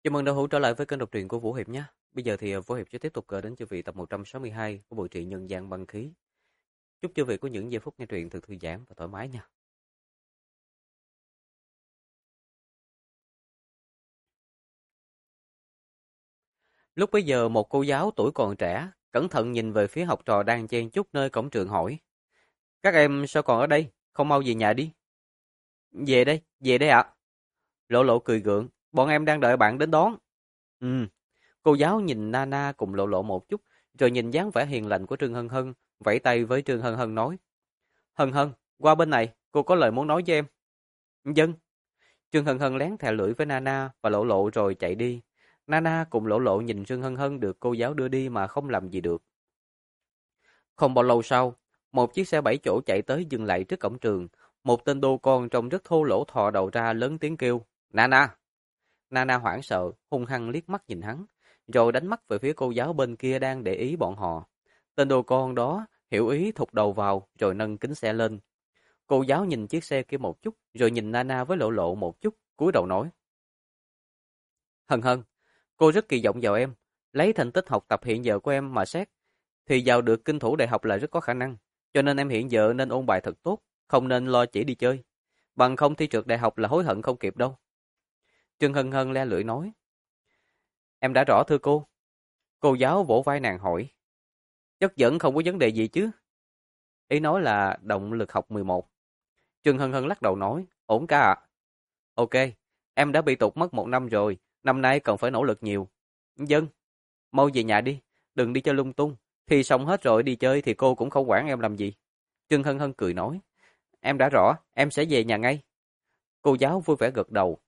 Chào mừng đã hữu trở lại với kênh đọc truyện của Vũ Hiệp nhé. Bây giờ thì Vũ Hiệp sẽ tiếp tục gửi đến chư vị tập 162 của bộ truyện Nhân gian băng khí. Chúc chư vị có những giây phút nghe truyện thật thư giãn và thoải mái nha. Lúc bấy giờ một cô giáo tuổi còn trẻ cẩn thận nhìn về phía học trò đang chen chúc nơi cổng trường hỏi: Các em sao còn ở đây? Không mau về nhà đi. Về đây ạ. Lộ Lộ cười gượng: Bọn em đang đợi bạn đến đón. Ừ. Cô giáo nhìn Nana cùng Lộ Lộ một chút, rồi nhìn dáng vẻ hiền lành của Trương Hân Hân, vẫy tay với Trương Hân Hân nói: Hân Hân, qua bên này, cô có lời muốn nói với em. Dân. Trương Hân Hân lén thè lưỡi với Nana và Lộ Lộ rồi chạy đi. Nana cùng Lộ Lộ nhìn Trương Hân Hân được cô giáo đưa đi mà không làm gì được. Không bao lâu sau, một chiếc xe 7 chỗ chạy tới dừng lại trước cổng trường. Một tên đô con trông rất thô lỗ thò đầu ra lớn tiếng kêu: Nana! Nana hoảng sợ, hung hăng liếc mắt nhìn hắn, rồi đánh mắt về phía cô giáo bên kia đang để ý bọn họ. Tên đô con đó hiểu ý thụt đầu vào rồi nâng kính xe lên. Cô giáo nhìn chiếc xe kia một chút, rồi nhìn Nana với Lộ Lộ một chút, cúi đầu nói: Hân Hân, cô rất kỳ vọng vào em. Lấy thành tích học tập hiện giờ của em mà xét, thì vào được kinh thủ đại học là rất có khả năng. Cho nên em hiện giờ nên ôn bài thật tốt, không nên lo chỉ đi chơi. Bằng không thi trượt đại học là hối hận không kịp đâu. Trương Hân Hân le lưỡi nói: Em đã rõ thưa cô. Cô giáo vỗ vai nàng hỏi: Chất dẫn không có vấn đề gì chứ? Ý nói là động lực học 11. Trương Hân Hân lắc đầu nói: Ổn cả ạ. Ok, em đã bị tụt mất 1 năm rồi, năm nay cần phải nỗ lực nhiều. Dân, mau về nhà đi, đừng đi chơi lung tung. Thi xong hết rồi đi chơi thì cô cũng không quản em làm gì. Trương Hân Hân cười nói: Em đã rõ, em sẽ về nhà ngay. Cô giáo vui vẻ gật đầu.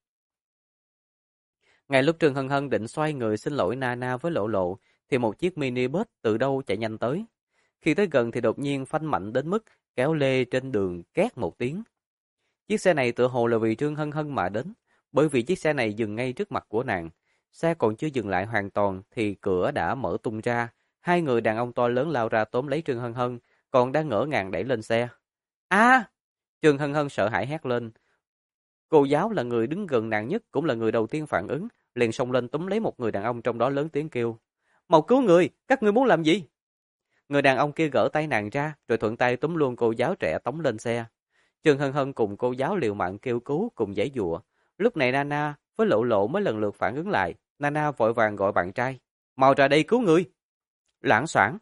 Ngay lúc Trương Hân Hân định xoay người xin lỗi Nana với Lộ Lộ, thì một chiếc mini bus từ đâu chạy nhanh tới. Khi tới gần thì đột nhiên phanh mạnh đến mức kéo lê trên đường két một tiếng. Chiếc xe này tựa hồ là vì Trương Hân Hân mà đến, bởi vì chiếc xe này dừng ngay trước mặt của nàng. Xe còn chưa dừng lại hoàn toàn thì cửa đã mở tung ra, hai người đàn ông to lớn lao ra tóm lấy Trương Hân Hân, còn đang ngỡ ngàng đẩy lên xe. A! Trương Hân Hân sợ hãi hét lên. Cô giáo là người đứng gần nàng nhất, cũng là người đầu tiên phản ứng, liền xông lên túm lấy một người đàn ông trong đó lớn tiếng kêu: Mau cứu người, các ngươi muốn làm gì? Người đàn ông kia gỡ tay nàng ra, rồi thuận tay túm luôn cô giáo trẻ tống lên xe. Trương Hân Hân cùng cô giáo liều mạng kêu cứu cùng giãy giụa. Lúc này Nana với Lộ Lộ mới lần lượt phản ứng lại. Nana vội vàng gọi bạn trai: Mau ra đây cứu người! Loảng xoảng,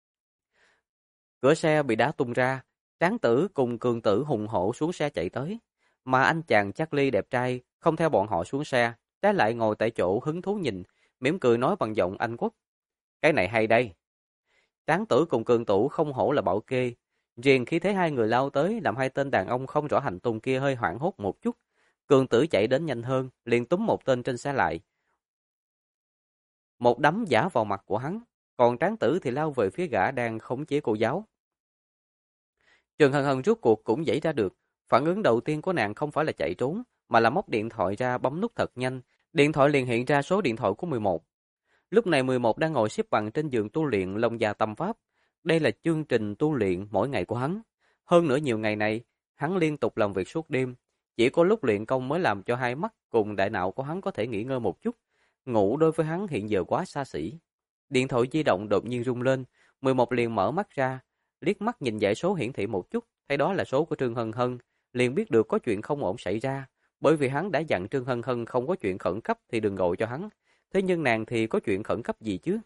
cửa xe bị đá tung ra. Tráng tử cùng cường tử hùng hổ xuống xe chạy tới. Mà anh chàng Charlie đẹp trai không theo bọn họ xuống xe, trái lại ngồi tại chỗ hứng thú nhìn, mỉm cười nói bằng giọng Anh Quốc: Cái này hay đây! Tráng tử cùng cường tử không hổ là bảo kê. Riêng khi thấy hai người lao tới làm hai tên đàn ông không rõ hành tung kia hơi hoảng hốt một chút. Cường tử chạy đến nhanh hơn, liền túm một tên trên xe lại. Một đấm giã vào mặt của hắn, còn tráng tử thì lao về phía gã đang khống chế cô giáo. Trương Hân Hân rút cuộc cũng dãy ra được. Phản ứng đầu tiên của nàng không phải là chạy trốn, mà là móc điện thoại ra bấm nút thật nhanh. Điện thoại liền hiện ra số điện thoại của 11. Lúc này 11 đang ngồi xếp bằng trên giường tu luyện Long Gia Tâm Pháp. Đây là chương trình tu luyện mỗi ngày của hắn. Hơn nữa nhiều ngày này, hắn liên tục làm việc suốt đêm. Chỉ có lúc luyện công mới làm cho hai mắt cùng đại não của hắn có thể nghỉ ngơi một chút. Ngủ đối với hắn hiện giờ quá xa xỉ. Điện thoại di động đột nhiên rung lên, 11 liền mở mắt ra, liếc mắt nhìn dãy số hiển thị một chút, thấy đó là số của Trương Hân Hân, liền biết được có chuyện không ổn xảy ra, bởi vì hắn đã dặn Trương Hân Hân không có chuyện khẩn cấp thì đừng gọi cho hắn. Thế nhưng nàng thì có chuyện khẩn cấp gì chứ?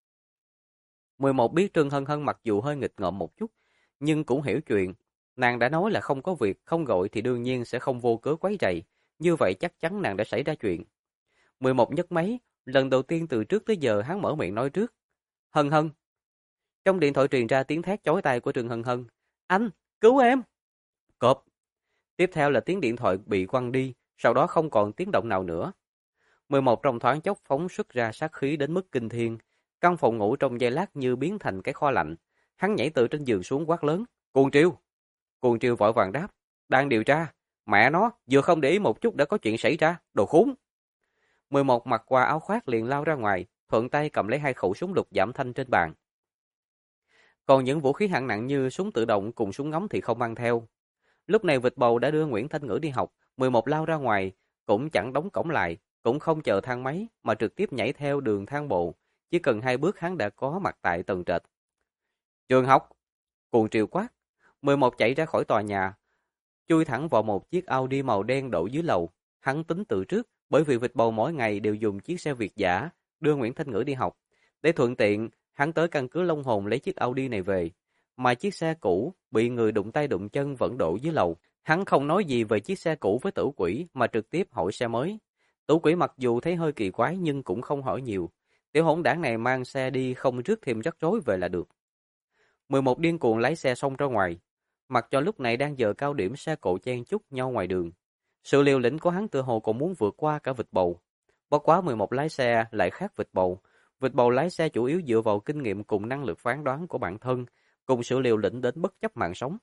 11 biết Trương Hân Hân mặc dù hơi nghịch ngợm một chút, nhưng cũng hiểu chuyện. Nàng đã nói là không có việc, không gọi thì đương nhiên sẽ không vô cớ quấy rầy. Như vậy chắc chắn nàng đã xảy ra chuyện. 11 nhấc máy, lần đầu tiên từ trước tới giờ hắn mở miệng nói trước. Hân Hân. Trong điện thoại truyền ra tiếng thét chói tai của Trương Hân Hân. Anh, cứu em! Cộp. Tiếp theo là tiếng điện thoại bị quăng đi, sau đó không còn tiếng động nào nữa. 11 trong thoáng chốc phóng xuất ra sát khí đến mức kinh thiên. Căn phòng ngủ trong giây lát như biến thành cái kho lạnh. Hắn nhảy từ trên giường xuống quát lớn: Cuồng Triều! Cuồng Triều vội vàng đáp: Đang điều tra. Mẹ nó, vừa không để ý một chút đã có chuyện xảy ra, đồ khốn! 11 mặc qua áo khoác liền lao ra ngoài, thuận tay cầm lấy hai khẩu súng lục giảm thanh trên bàn. Còn những vũ khí hạng nặng như súng tự động cùng súng ngắm thì không mang theo. Lúc này vịt bầu đã đưa Nguyễn Thanh Ngữ đi học, 11 lao ra ngoài, cũng chẳng đóng cổng lại, cũng không chờ thang máy mà trực tiếp nhảy theo đường thang bộ, chỉ cần 2 bước hắn đã có mặt tại tầng trệt. Trường học! Cuồng triều quát. 11 chạy ra khỏi tòa nhà, chui thẳng vào một chiếc Audi màu đen đậu dưới lầu. Hắn tính từ trước, bởi vì vịt bầu mỗi ngày đều dùng chiếc xe Việt giả đưa Nguyễn Thanh Ngữ đi học. Để thuận tiện, hắn tới căn cứ Long Hồn lấy chiếc Audi này về. Mà chiếc xe cũ bị người đụng tay đụng chân vẫn đổ dưới lầu. Hắn không nói gì về chiếc xe cũ với Tử Quỷ mà trực tiếp hỏi xe mới. Tử Quỷ mặc dù thấy hơi kỳ quái nhưng cũng không hỏi nhiều. Tiểu hỗn đảng này mang xe đi không rước thêm rắc rối về là được. 11 điên cuồng lái xe xông ra ngoài. Mặc cho lúc này đang giờ cao điểm xe cộ chen chúc nhau ngoài đường. Sự liều lĩnh của hắn tựa hồ còn muốn vượt qua cả vịt bầu. Bất quá 11 lái xe lại khác vịt bầu. Vịt bầu lái xe chủ yếu dựa vào kinh nghiệm cùng năng lực phán đoán của bản thân, cùng sự liều lĩnh đến bất chấp mạng sống.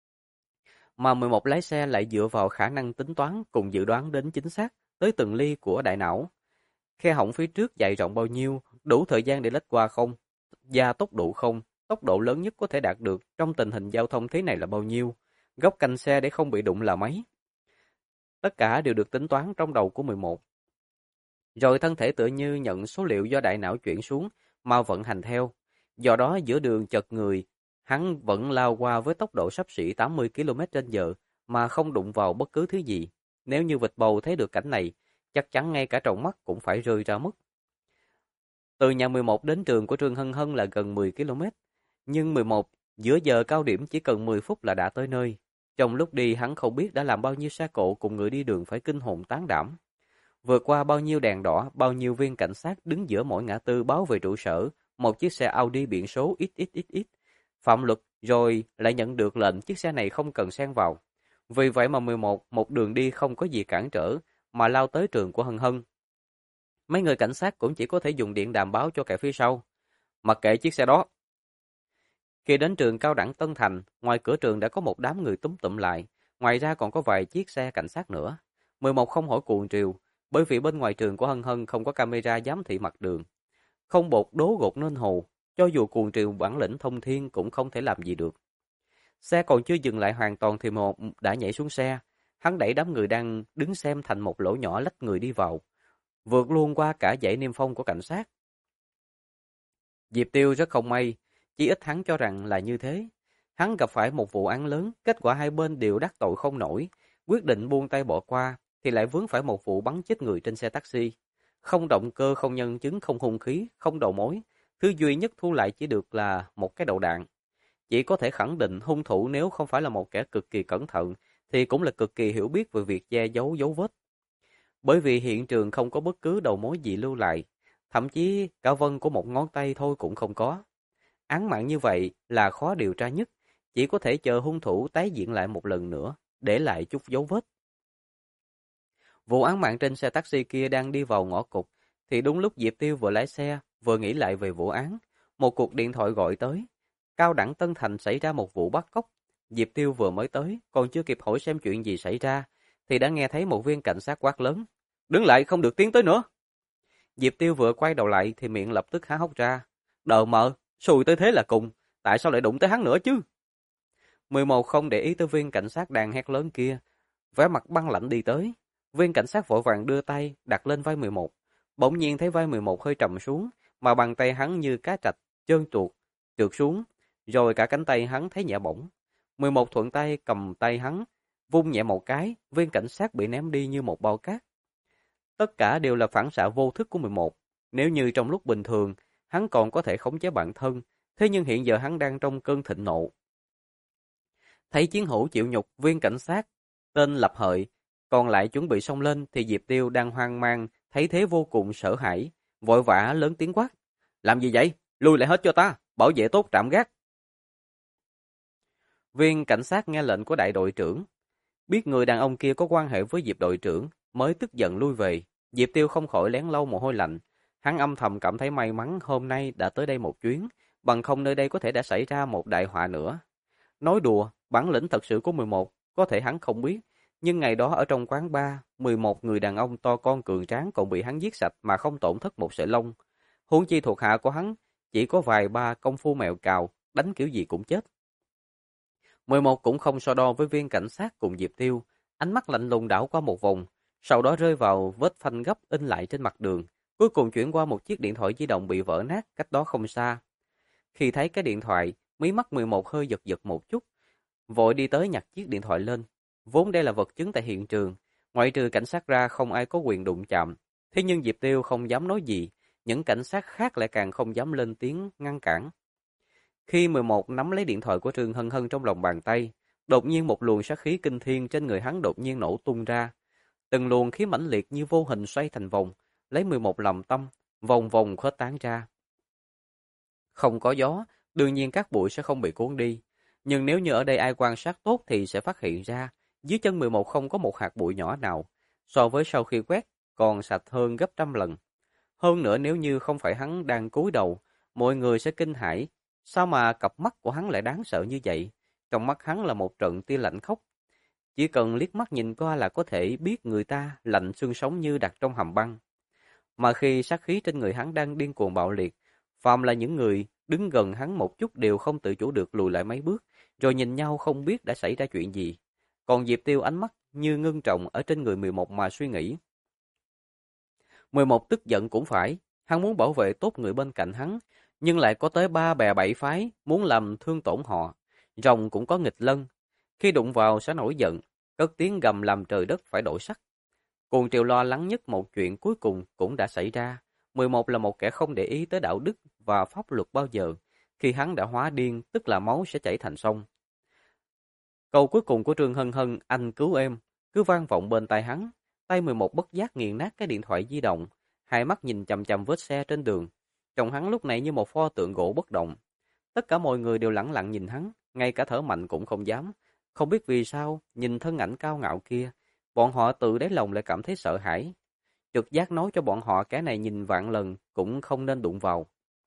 Mà 11 lái xe lại dựa vào khả năng tính toán cùng dự đoán đến chính xác tới từng ly của đại não. Khe hổng phía trước dài rộng bao nhiêu, đủ thời gian để lách qua không, và tốc độ không, tốc độ lớn nhất có thể đạt được trong tình hình giao thông thế này là bao nhiêu, góc cạnh xe để không bị đụng là mấy. Tất cả đều được tính toán trong đầu của 11. Rồi thân thể tựa như nhận số liệu do đại não chuyển xuống mà vận hành theo. Do đó giữa đường chật người, hắn vẫn lao qua với tốc độ xấp xỉ 80 km/h mà không đụng vào bất cứ thứ gì. Nếu như vịt bầu thấy được cảnh này, chắc chắn ngay cả tròng mắt cũng phải rơi ra mất. Từ nhà 11 đến trường của Trương Hân Hân là gần 10 km, nhưng 11 giữa giờ cao điểm chỉ cần 10 phút là đã tới nơi. Trong lúc đi hắn không biết đã làm bao nhiêu xe cộ cùng người đi đường phải kinh hồn tán đảm. Vượt qua bao nhiêu đèn đỏ, bao nhiêu viên cảnh sát đứng giữa mỗi ngã tư báo về trụ sở, một chiếc xe Audi biển số XXXX. Phạm luật rồi lại nhận được lệnh chiếc xe này không cần xen vào. Vì vậy mà 11 một đường đi không có gì cản trở mà lao tới trường của Hân Hân. Mấy người cảnh sát cũng chỉ có thể dùng điện đàm báo cho kẻ phía sau. Mặc kệ chiếc xe đó. Khi đến trường cao đẳng Tân Thành, ngoài cửa trường đã có một đám người túm tụm lại. Ngoài ra còn có vài chiếc xe cảnh sát nữa. 11 không hỏi cuồng triều, bởi vì bên ngoài trường của Hân Hân không có camera giám thị mặt đường. Không bột đố gột nên hồ, cho dù cuồng triều bản lĩnh thông thiên cũng không thể làm gì được. Xe còn chưa dừng lại hoàn toàn thì một đã nhảy xuống xe. Hắn đẩy đám người đang đứng xem thành một lỗ nhỏ lách người đi vào, vượt luôn qua cả dãy niêm phong của cảnh sát. Diệp Tiêu rất không may, chỉ ít hắn cho rằng là như thế. Hắn gặp phải một vụ án lớn, kết quả hai bên đều đắc tội không nổi, quyết định buông tay bỏ qua, thì lại vướng phải một vụ bắn chết người trên xe taxi. Không động cơ, không nhân chứng, không hung khí, không đầu mối, thứ duy nhất thu lại chỉ được là một cái đầu đạn. Chỉ có thể khẳng định hung thủ nếu không phải là một kẻ cực kỳ cẩn thận, thì cũng là cực kỳ hiểu biết về việc che giấu dấu vết. Bởi vì hiện trường không có bất cứ đầu mối gì lưu lại, thậm chí cả vân của một ngón tay thôi cũng không có. Án mạng như vậy là khó điều tra nhất, chỉ có thể chờ hung thủ tái diễn lại một lần nữa, để lại chút dấu vết. Vụ án mạng trên xe taxi kia đang đi vào ngõ cụt, thì đúng lúc Diệp Tiêu vừa lái xe, vừa nghĩ lại về vụ án, một cuộc điện thoại gọi tới. Cao đẳng Tân Thành xảy ra một vụ bắt cóc. Diệp Tiêu vừa mới tới, còn chưa kịp hỏi xem chuyện gì xảy ra, thì đã nghe thấy một viên cảnh sát quát lớn. Đứng lại, không được tiến tới nữa. Diệp Tiêu vừa quay đầu lại thì miệng lập tức há hốc ra. Đờ mờ, xui tới thế là cùng, tại sao lại đụng tới hắn nữa chứ? 11 không để ý tới viên cảnh sát đang hét lớn kia, vẻ mặt băng lạnh đi tới. Viên cảnh sát vội vàng đưa tay đặt lên vai 11. Bỗng nhiên thấy vai 11 hơi trầm xuống, mà bàn tay hắn như cá trạch, trơn tuột, trượt xuống, rồi cả cánh tay hắn thấy nhẹ bỗng. 11 thuận tay cầm tay hắn, vung nhẹ một cái, viên cảnh sát bị ném đi như một bao cát. Tất cả đều là phản xạ vô thức của 11. Nếu như trong lúc bình thường, hắn còn có thể khống chế bản thân, thế nhưng hiện giờ hắn đang trong cơn thịnh nộ. Thấy chiến hữu chịu nhục, viên cảnh sát tên Lập Hợi còn lại chuẩn bị xông lên thì Diệp Tiêu đang hoang mang, thấy thế vô cùng sợ hãi, vội vã lớn tiếng quát. Làm gì vậy? Lui lại hết cho ta, bảo vệ tốt trạm gác. Viên cảnh sát nghe lệnh của đại đội trưởng, biết người đàn ông kia có quan hệ với Diệp đội trưởng, mới tức giận lui về. Diệp Tiêu không khỏi lén lau mồ hôi lạnh. Hắn âm thầm cảm thấy may mắn hôm nay đã tới đây một chuyến, bằng không nơi đây có thể đã xảy ra một đại họa nữa. Nói đùa, bản lĩnh thật sự của 11, có thể hắn không biết, nhưng ngày đó ở trong quán bar, 11 người đàn ông to con cường tráng còn bị hắn giết sạch mà không tổn thất một sợi lông. Huống chi thuộc hạ của hắn, chỉ có vài ba công phu mèo cào, đánh kiểu gì cũng chết. 11 cũng không so đo với viên cảnh sát cùng Diệp Tiêu, ánh mắt lạnh lùng đảo qua một vòng, sau đó rơi vào vết phanh gấp in lại trên mặt đường, cuối cùng chuyển qua một chiếc điện thoại di động bị vỡ nát cách đó không xa. Khi thấy cái điện thoại, mí mắt 11 hơi giật giật một chút, vội đi tới nhặt chiếc điện thoại lên. Vốn đây là vật chứng tại hiện trường, ngoại trừ cảnh sát ra không ai có quyền đụng chạm. Thế nhưng Diệp Tiêu không dám nói gì, những cảnh sát khác lại càng không dám lên tiếng ngăn cản. Khi 11 nắm lấy điện thoại của Trương Hân Hân trong lòng bàn tay, đột nhiên một luồng sát khí kinh thiên trên người hắn đột nhiên nổ tung ra. Từng luồng khí mãnh liệt như vô hình xoay thành vòng, lấy 11 làm tâm, vòng vòng khuếch tán ra. Không có gió, đương nhiên các bụi sẽ không bị cuốn đi. Nhưng nếu như ở đây ai quan sát tốt thì sẽ phát hiện ra, dưới chân 11 không có một hạt bụi nhỏ nào, so với sau khi quét, còn sạch hơn gấp trăm lần. Hơn nữa nếu như không phải hắn đang cúi đầu, mọi người sẽ kinh hãi. Sao mà cặp mắt của hắn lại đáng sợ như vậy? Trong mắt hắn là một trận tia lạnh khốc. Chỉ cần liếc mắt nhìn qua là có thể biết người ta lạnh xương sống như đặt trong hầm băng. Mà khi sát khí trên người hắn đang điên cuồng bạo liệt, phàm là những người đứng gần hắn một chút đều không tự chủ được lùi lại mấy bước, rồi nhìn nhau không biết đã xảy ra chuyện gì. Còn Diệp Tiêu ánh mắt như ngưng trọng ở trên người 11 mà suy nghĩ. 11 tức giận cũng phải, hắn muốn bảo vệ tốt người bên cạnh hắn, nhưng lại có tới 3 bè 7 phái muốn làm thương tổn họ. Rồng cũng có nghịch lân, khi đụng vào sẽ nổi giận, cất tiếng gầm làm trời đất phải đổi sắc. Cuồng Triều lo lắng nhất một chuyện cuối cùng cũng đã xảy ra. 11 là một kẻ không để ý tới đạo đức và pháp luật bao giờ. Khi hắn đã hóa điên, tức là máu sẽ chảy thành sông. Câu cuối cùng của Trương Hân Hân, anh cứu em, cứ vang vọng bên tai hắn. Tay 11 bất giác nghiền nát cái điện thoại di động, hai mắt nhìn chằm chằm vết xe trên đường. Trông hắn lúc này như một pho tượng gỗ bất động. Tất cả mọi người đều lẳng lặng nhìn hắn, ngay cả thở mạnh cũng không dám. Không biết vì sao, nhìn thân ảnh cao ngạo kia, bọn họ tự đáy lòng lại cảm thấy sợ hãi. Trực giác nói cho bọn họ cái này nhìn vạn lần cũng không nên đụng vào.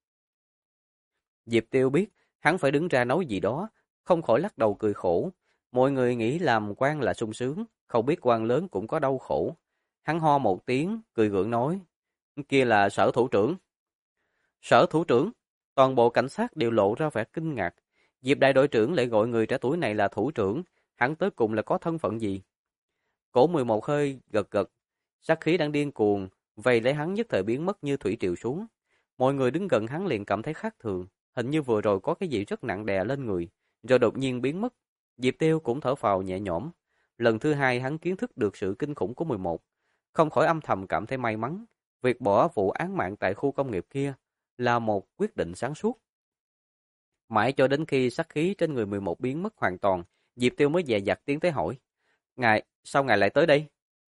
Diệp Tiêu biết, hắn phải đứng ra nói gì đó, không khỏi lắc đầu cười khổ. Mọi người nghĩ làm quan là sung sướng, không biết quan lớn cũng có đau khổ. Hắn ho một tiếng, cười gượng nói, kia là sở thủ trưởng. Sở thủ trưởng, toàn bộ cảnh sát đều lộ ra vẻ kinh ngạc. Diệp đại đội trưởng lại gọi người trẻ tuổi này là thủ trưởng, hắn tới cùng là có thân phận gì? Cổ 11 hơi gật gật, sát khí đang điên cuồng, vây lấy hắn nhất thời biến mất như thủy triều xuống. Mọi người đứng gần hắn liền cảm thấy khác thường, hình như vừa rồi có cái gì rất nặng đè lên người, rồi đột nhiên biến mất. Diệp Tiêu cũng thở phào nhẹ nhõm. Lần thứ hai hắn kiến thức được sự kinh khủng của 11, không khỏi âm thầm cảm thấy may mắn. Việc bỏ vụ án mạng tại khu công nghiệp kia là một quyết định sáng suốt. Mãi cho đến khi sát khí trên người 11 biến mất hoàn toàn, Diệp Tiêu mới dè dặt tiến tới hỏi. Sao ngài lại tới đây?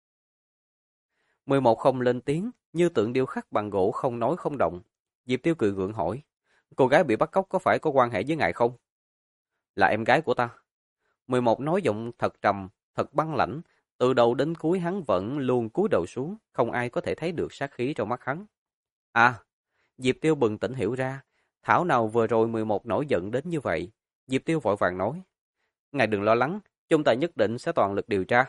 11 không lên tiếng, như tượng điêu khắc bằng gỗ không nói không động. Diệp Tiêu cười gượng hỏi. Cô gái bị bắt cóc có phải có quan hệ với ngài không? Là em gái của ta. 11 nói giọng thật trầm, thật băng lãnh. Từ đầu đến cuối hắn vẫn luôn cúi đầu xuống, không ai có thể thấy được sát khí trong mắt hắn. À, Diệp Tiêu bừng tỉnh hiểu ra. Thảo nào vừa rồi 11 nổi giận đến như vậy. Diệp Tiêu vội vàng nói. Ngài đừng lo lắng, chúng ta nhất định sẽ toàn lực điều tra.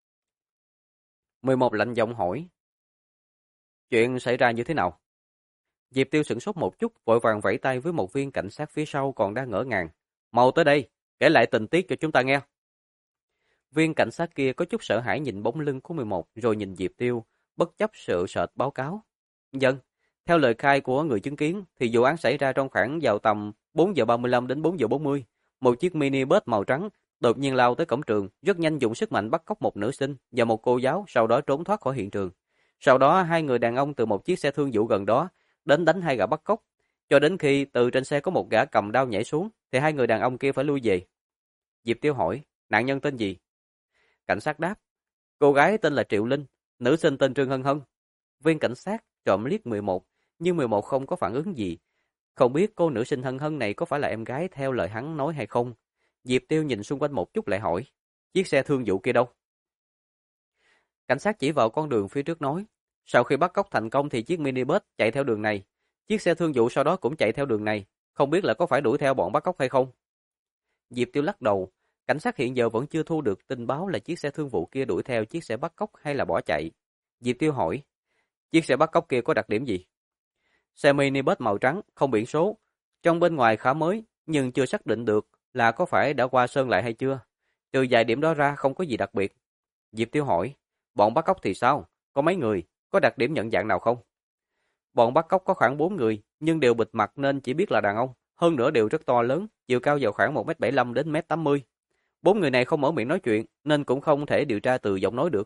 11 lạnh giọng hỏi. Chuyện xảy ra như thế nào? Diệp Tiêu sửng sốt một chút, vội vàng vẫy tay với một viên cảnh sát phía sau còn đang ngỡ ngàng. Mau tới đây, kể lại tình tiết cho chúng ta nghe. Viên cảnh sát kia có chút sợ hãi nhìn bóng lưng của 11 rồi nhìn Diệp Tiêu, bất chấp sự sợ báo cáo. Dân, theo lời khai của người chứng kiến thì vụ án xảy ra trong khoảng vào tầm 4 giờ 35 đến 4 giờ 40. Một chiếc mini bus màu trắng đột nhiên lao tới cổng trường, rất nhanh dùng sức mạnh bắt cóc một nữ sinh và một cô giáo, sau đó trốn thoát khỏi hiện trường. Sau đó hai người đàn ông từ một chiếc xe thương vụ gần đó đến đánh hai gã bắt cóc, cho đến khi từ trên xe có một gã cầm đao nhảy xuống thì hai người đàn ông kia phải lui về. Diệp Tiêu hỏi, nạn nhân tên gì? Cảnh sát đáp, cô gái tên là Triệu Linh, nữ sinh tên Trương Hân Hân. Viên cảnh sát trộm liếc 11, nhưng 11 không có phản ứng gì. Không biết cô nữ sinh Hân Hân này có phải là em gái theo lời hắn nói hay không? Diệp Tiêu nhìn xung quanh một chút lại hỏi, chiếc xe thương vụ kia đâu? Cảnh sát chỉ vào con đường phía trước nói, sau khi bắt cóc thành công thì chiếc minibus chạy theo đường này, chiếc xe thương vụ sau đó cũng chạy theo đường này, không biết là có phải đuổi theo bọn bắt cóc hay không? Diệp Tiêu lắc đầu, cảnh sát hiện giờ vẫn chưa thu được tin báo là chiếc xe thương vụ kia đuổi theo chiếc xe bắt cóc hay là bỏ chạy. Diệp Tiêu hỏi, chiếc xe bắt cóc kia có đặc điểm gì? Xe minibus màu trắng, không biển số, trong bên ngoài khá mới, nhưng chưa xác định được là có phải đã qua sơn lại hay chưa. Trừ vài điểm đó ra không có gì đặc biệt. Diệp Tiêu hỏi, Bọn bắt cóc thì sao? Có mấy người? Có đặc điểm nhận dạng nào không? Bọn bắt cóc có khoảng 4 người, nhưng đều bịt mặt nên chỉ biết là đàn ông. Hơn nữa đều rất to lớn, chiều cao vào khoảng 1m75 đến 1m80. 4 người này không mở miệng nói chuyện, nên cũng không thể điều tra từ giọng nói được.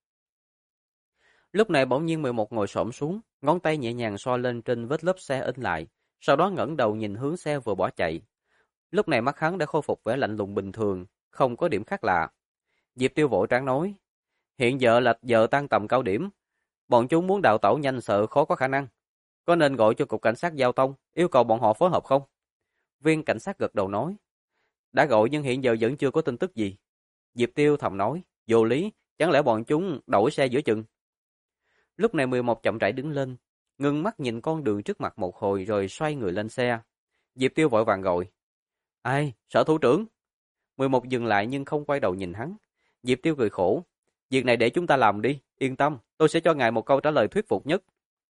Lúc này bỗng nhiên 11 ngồi xổm xuống, ngón tay nhẹ nhàng xoa lên trên vết lớp xe in lại, sau đó ngẩng đầu nhìn hướng xe vừa bỏ chạy. Lúc này mắt hắn đã khôi phục vẻ lạnh lùng bình thường, không có điểm khác lạ. Diệp Tiêu vội tráng nói, hiện giờ là giờ tan tầm cao điểm, bọn chúng muốn đào tẩu nhanh sợ khó có khả năng. Có nên gọi cho cục cảnh sát giao thông, yêu cầu bọn họ phối hợp không? Viên cảnh sát gật đầu nói, đã gọi nhưng hiện giờ vẫn chưa có tin tức gì. Diệp Tiêu thầm nói, vô lý, chẳng lẽ bọn chúng đổi xe giữa chừng? Lúc này 11 chậm rãi đứng lên, ngưng mắt nhìn con đường trước mặt một hồi rồi xoay người lên xe. Diệp Tiêu vội vàng gọi, ai, sở thủ trưởng? 11 dừng lại nhưng không quay đầu nhìn hắn. Diệp Tiêu cười khổ, việc này để chúng ta làm đi, yên tâm, tôi sẽ cho ngài một câu trả lời thuyết phục nhất.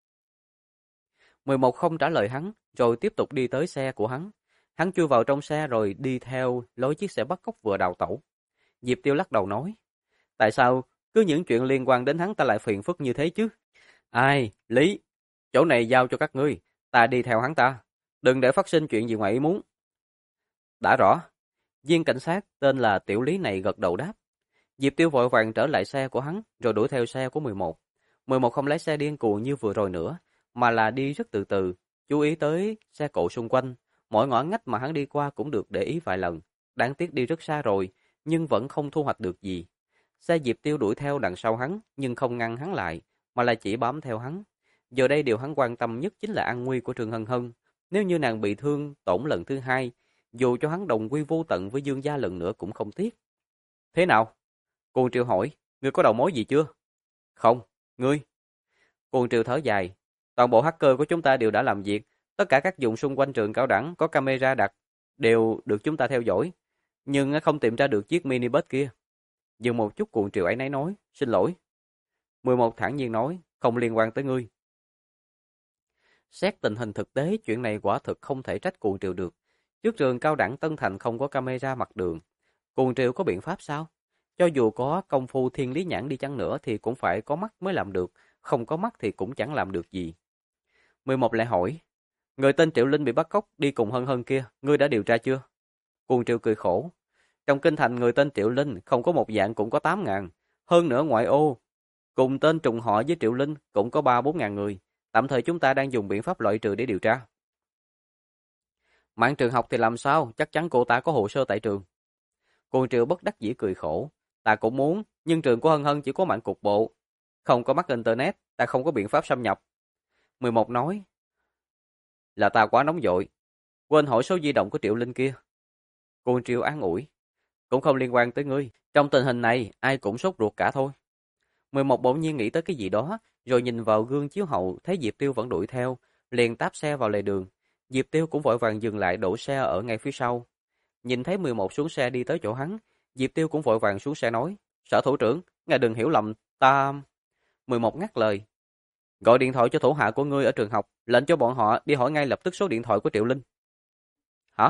11 không trả lời hắn, rồi tiếp tục đi tới xe của hắn. Hắn chui vào trong xe rồi đi theo lối chiếc xe bắt cóc vừa đào tẩu. Diệp Tiêu lắc đầu nói, tại sao cứ những chuyện liên quan đến hắn ta lại phiền phức như thế chứ? Ai, Lý, chỗ này giao cho các ngươi, ta đi theo hắn ta, đừng để phát sinh chuyện gì ngoài ý muốn. Đã rõ, viên cảnh sát tên là Tiểu Lý này gật đầu đáp. Diệp Tiêu vội vàng trở lại xe của hắn, rồi đuổi theo xe của 11. 11 không lái xe điên cuồng như vừa rồi nữa, mà là đi rất từ từ, chú ý tới xe cộ xung quanh. Mỗi ngõ ngách mà hắn đi qua cũng được để ý vài lần. Đáng tiếc đi rất xa rồi, nhưng vẫn không thu hoạch được gì. Xe Diệp Tiêu đuổi theo đằng sau hắn, nhưng không ngăn hắn lại, mà là chỉ bám theo hắn. Giờ đây điều hắn quan tâm nhất chính là an nguy của Trường Hân Hân. Nếu như nàng bị thương, tổn lần thứ hai, dù cho hắn đồng quy vô tận với Dương gia lần nữa cũng không tiếc. Thế nào? Cuồng Triều hỏi, ngươi có đầu mối gì chưa? Không, ngươi. Cuồng Triều thở dài, toàn bộ hacker của chúng ta đều đã làm việc, tất cả các dụng xung quanh trường cao đẳng có camera đặt, đều được chúng ta theo dõi, nhưng không tìm ra được chiếc minibus kia. Dừng một chút Cuồng Triều ấy nấy nói, xin lỗi. 11 thản nhiên nói, không liên quan tới ngươi. Xét tình hình thực tế, chuyện này quả thực không thể trách Cuồng Triều được. Trước trường cao đẳng Tân Thành không có camera mặt đường. Cuồng Triều có biện pháp sao? Cho dù có công phu thiên lý nhãn đi chăng nữa thì cũng phải có mắt mới làm được, không có mắt thì cũng chẳng làm được gì. 11 lại hỏi, người tên Triệu Linh bị bắt cóc đi cùng Hân Hân kia, ngươi đã điều tra chưa? Cuồng Triều cười khổ, trong kinh thành người tên Triệu Linh không có một dạng cũng có 8.000, hơn nữa ngoại ô, cùng tên trùng họ với Triệu Linh cũng có 3-4 ngàn người, tạm thời chúng ta đang dùng biện pháp loại trừ để điều tra. Mạng trường học thì làm sao, chắc chắn cô ta có hồ sơ tại trường. Cuồng Triều bất đắc dĩ cười khổ, ta cũng muốn, nhưng trường của Hân Hân chỉ có mạng cục bộ, không có mắt internet, ta không có biện pháp xâm nhập. 11 nói, là ta quá nóng vội, quên hỏi số di động của Triệu Linh kia. Cuồng Triều an ủi, cũng không liên quan tới ngươi, trong tình hình này ai cũng sốt ruột cả thôi. 11 bỗng nhiên nghĩ tới cái gì đó, rồi nhìn vào gương chiếu hậu thấy Diệp Tiêu vẫn đuổi theo, liền táp xe vào lề đường. Diệp Tiêu cũng vội vàng dừng lại đổ xe ở ngay phía sau. Nhìn thấy 11 xuống xe đi tới chỗ hắn, Diệp Tiêu cũng vội vàng xuống xe nói, sở thủ trưởng, ngài đừng hiểu lầm, ta... 11 ngắt lời, gọi điện thoại cho thủ hạ của ngươi ở trường học, lệnh cho bọn họ đi hỏi ngay lập tức số điện thoại của Triệu Linh. Hả?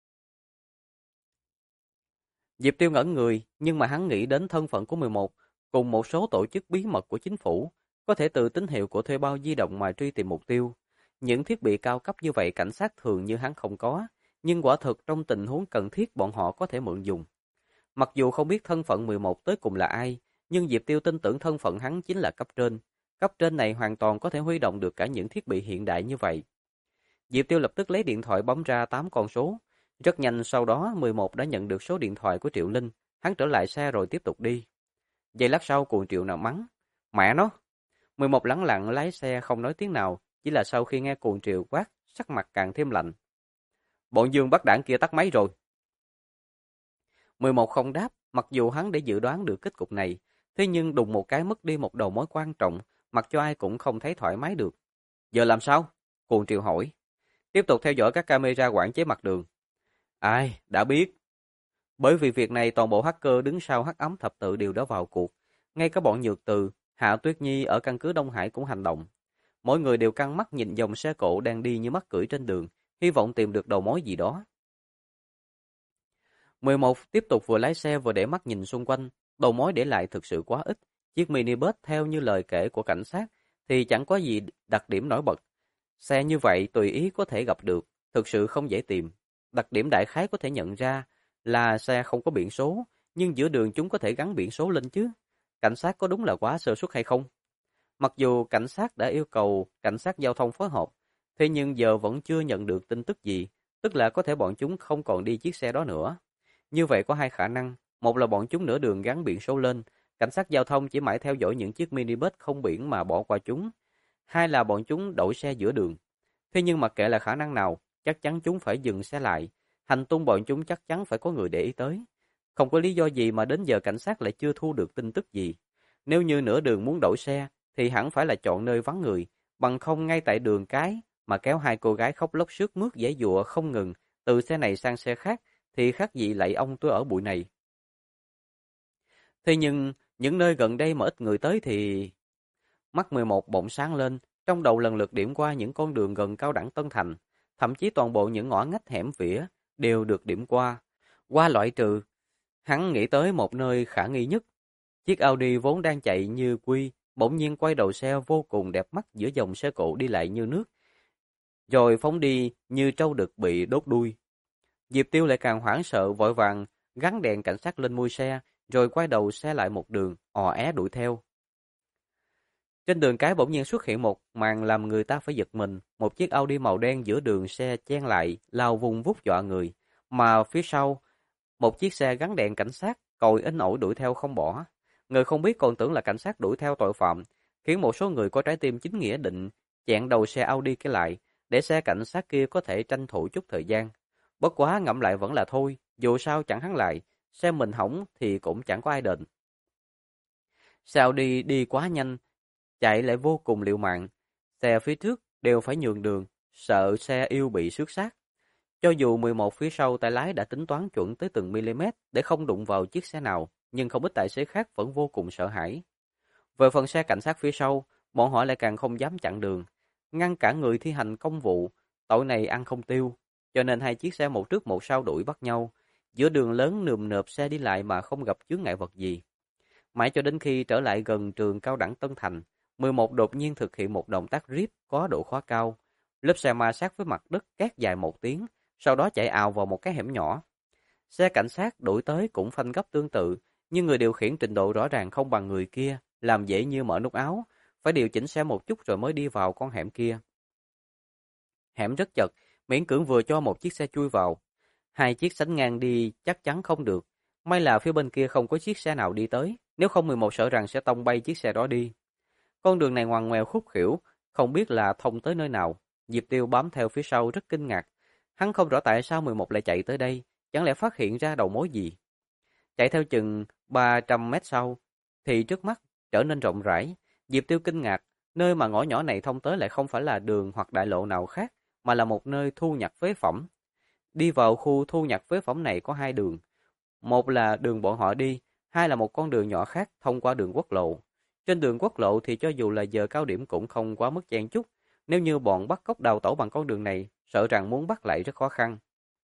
Diệp Tiêu ngẩn người, nhưng mà hắn nghĩ đến thân phận của 11, cùng một số tổ chức bí mật của chính phủ, có thể từ tín hiệu của thuê bao di động mà truy tìm mục tiêu. Những thiết bị cao cấp như vậy cảnh sát thường như hắn không có, nhưng quả thực trong tình huống cần thiết bọn họ có thể mượn dùng. Mặc dù không biết thân phận 11 tới cùng là ai, nhưng Diệp Tiêu tin tưởng thân phận hắn chính là cấp trên. Cấp trên này hoàn toàn có thể huy động được cả những thiết bị hiện đại như vậy. Diệp Tiêu lập tức lấy điện thoại bấm ra 8 con số. Rất nhanh sau đó 11 đã nhận được số điện thoại của Triệu Linh. Hắn trở lại xe rồi tiếp tục đi. Giây lát sau Cuồng Triệu nào mắng, mẹ nó. 11 lẳng lặng lái xe không nói tiếng nào, chỉ là sau khi nghe Cuồng Triệu quát, sắc mặt càng thêm lạnh. Bọn Dương Bắc Đảng kia tắt máy rồi. 11 không đáp, mặc dù hắn để dự đoán được kết cục này, thế nhưng đùng một cái mất đi một đầu mối quan trọng, mặc cho ai cũng không thấy thoải mái được. Giờ làm sao? Cuồng Triều hỏi. Tiếp tục theo dõi các camera quản chế mặt đường. Ai, đã biết. Bởi vì việc này toàn bộ hacker đứng sau Hắc Ám Thập Tự đều đã vào cuộc. Ngay cả bọn Nhược Từ, Hạ Tuyết Nhi ở căn cứ Đông Hải cũng hành động. Mỗi người đều căng mắt nhìn dòng xe cộ đang đi như mắc cưỡi trên đường, hy vọng tìm được đầu mối gì đó. 11 tiếp tục vừa lái xe vừa để mắt nhìn xung quanh, đầu mối để lại thực sự quá ít, Chiếc minibus theo như lời kể của cảnh sát thì chẳng có gì đặc điểm nổi bật. Xe như vậy tùy ý có thể gặp được, thực sự không dễ tìm. Đặc điểm đại khái có thể nhận ra là xe không có biển số, nhưng giữa đường chúng có thể gắn biển số lên chứ. Cảnh sát có đúng là quá sơ suất hay không? Mặc dù cảnh sát đã yêu cầu cảnh sát giao thông phối hợp, thế nhưng giờ vẫn chưa nhận được tin tức gì, tức là có thể bọn chúng không còn đi chiếc xe đó nữa. Như vậy có hai khả năng, một là bọn chúng nửa đường gắn biển số lên, cảnh sát giao thông chỉ mãi theo dõi những chiếc minibus không biển mà bỏ qua chúng. Hai là bọn chúng đổi xe giữa đường. Thế nhưng mặc kệ là khả năng nào, chắc chắn chúng phải dừng xe lại. Hành tung bọn chúng chắc chắn phải có người để ý tới. Không có lý do gì mà đến giờ cảnh sát lại chưa thu được tin tức gì. Nếu như nửa đường muốn đổi xe, thì hẳn phải là chọn nơi vắng người, bằng không ngay tại đường cái mà kéo hai cô gái khóc lóc sướt mướt giãy giụa không ngừng từ xe này sang xe khác, thì khác gì lại ông tôi ở bụi này. Thế nhưng, những nơi gần đây mà ít người tới thì... Mắt 11 bỗng sáng lên, trong đầu lần lượt điểm qua những con đường gần cao đẳng Tân Thành, thậm chí toàn bộ những ngõ ngách hẻm vỉa đều được điểm qua. Qua loại trừ, hắn nghĩ tới một nơi khả nghi nhất. Chiếc Audi vốn đang chạy như quy, bỗng nhiên quay đầu xe vô cùng đẹp mắt giữa dòng xe cộ đi lại như nước, rồi phóng đi như trâu đực bị đốt đuôi. Diệp Tiêu lại càng hoảng sợ vội vàng gắn đèn cảnh sát lên mui xe, rồi quay đầu xe lại một đường, ò é đuổi theo. Trên đường cái bỗng nhiên xuất hiện một màn làm người ta phải giật mình, một chiếc Audi màu đen giữa đường xe chen lại, lao vùng vút dọa người, mà phía sau, một chiếc xe gắn đèn cảnh sát, còi inh ỏi đuổi theo không bỏ. Người không biết còn tưởng là cảnh sát đuổi theo tội phạm, khiến một số người có trái tim chính nghĩa định chặn đầu xe Audi kia lại, để xe cảnh sát kia có thể tranh thủ chút thời gian. Bất quá ngẫm lại vẫn là thôi, dù sao chẳng hắn lại, xe mình hỏng thì cũng chẳng có ai đền. Xe Audi đi quá nhanh, chạy lại vô cùng liều mạng, xe phía trước đều phải nhường đường, sợ xe yêu bị xước xác. Cho dù 11 phía sau tay lái đã tính toán chuẩn tới từng mm để không đụng vào chiếc xe nào, nhưng không ít tài xế khác vẫn vô cùng sợ hãi. Về phần xe cảnh sát phía sau, bọn họ lại càng không dám chặn đường, ngăn cản người thi hành công vụ, tội này ăn không tiêu, cho nên hai chiếc xe một trước một sau đuổi bắt nhau, giữa đường lớn nườm nượp xe đi lại mà không gặp chướng ngại vật gì. Mãi cho đến khi trở lại gần trường cao đẳng Tân Thành, 11 đột nhiên thực hiện một động tác rip có độ khó cao. Lớp xe ma sát với mặt đất két dài một tiếng, sau đó chạy ào vào một cái hẻm nhỏ. Xe cảnh sát đuổi tới cũng phanh gấp tương tự, nhưng người điều khiển trình độ rõ ràng không bằng người kia, làm dễ như mở nút áo, phải điều chỉnh xe một chút rồi mới đi vào con hẻm kia. Hẻm rất chật, miễn cưỡng vừa cho một chiếc xe chui vào. Hai chiếc sánh ngang đi chắc chắn không được. May là phía bên kia không có chiếc xe nào đi tới, nếu không 11 sợ rằng sẽ tông bay chiếc xe đó đi. Con đường này ngoằn ngoèo khúc khuỷu, không biết là thông tới nơi nào. Diệp Tiêu bám theo phía sau rất kinh ngạc. Hắn không rõ tại sao 11 lại chạy tới đây, chẳng lẽ phát hiện ra đầu mối gì. Chạy theo chừng 300 mét sau, thì trước mắt trở nên rộng rãi. Diệp Tiêu kinh ngạc, nơi mà ngõ nhỏ này thông tới lại không phải là đường hoặc đại lộ nào khác, mà là một nơi thu nhặt phế phẩm. Đi vào khu thu nhặt phế phẩm này có hai đường. Một là đường bọn họ đi, hai là một con đường nhỏ khác thông qua đường quốc lộ. Trên đường quốc lộ thì cho dù là giờ cao điểm cũng không quá mức chen chúc. Nếu như bọn bắt cóc đào tẩu bằng con đường này, sợ rằng muốn bắt lại rất khó khăn.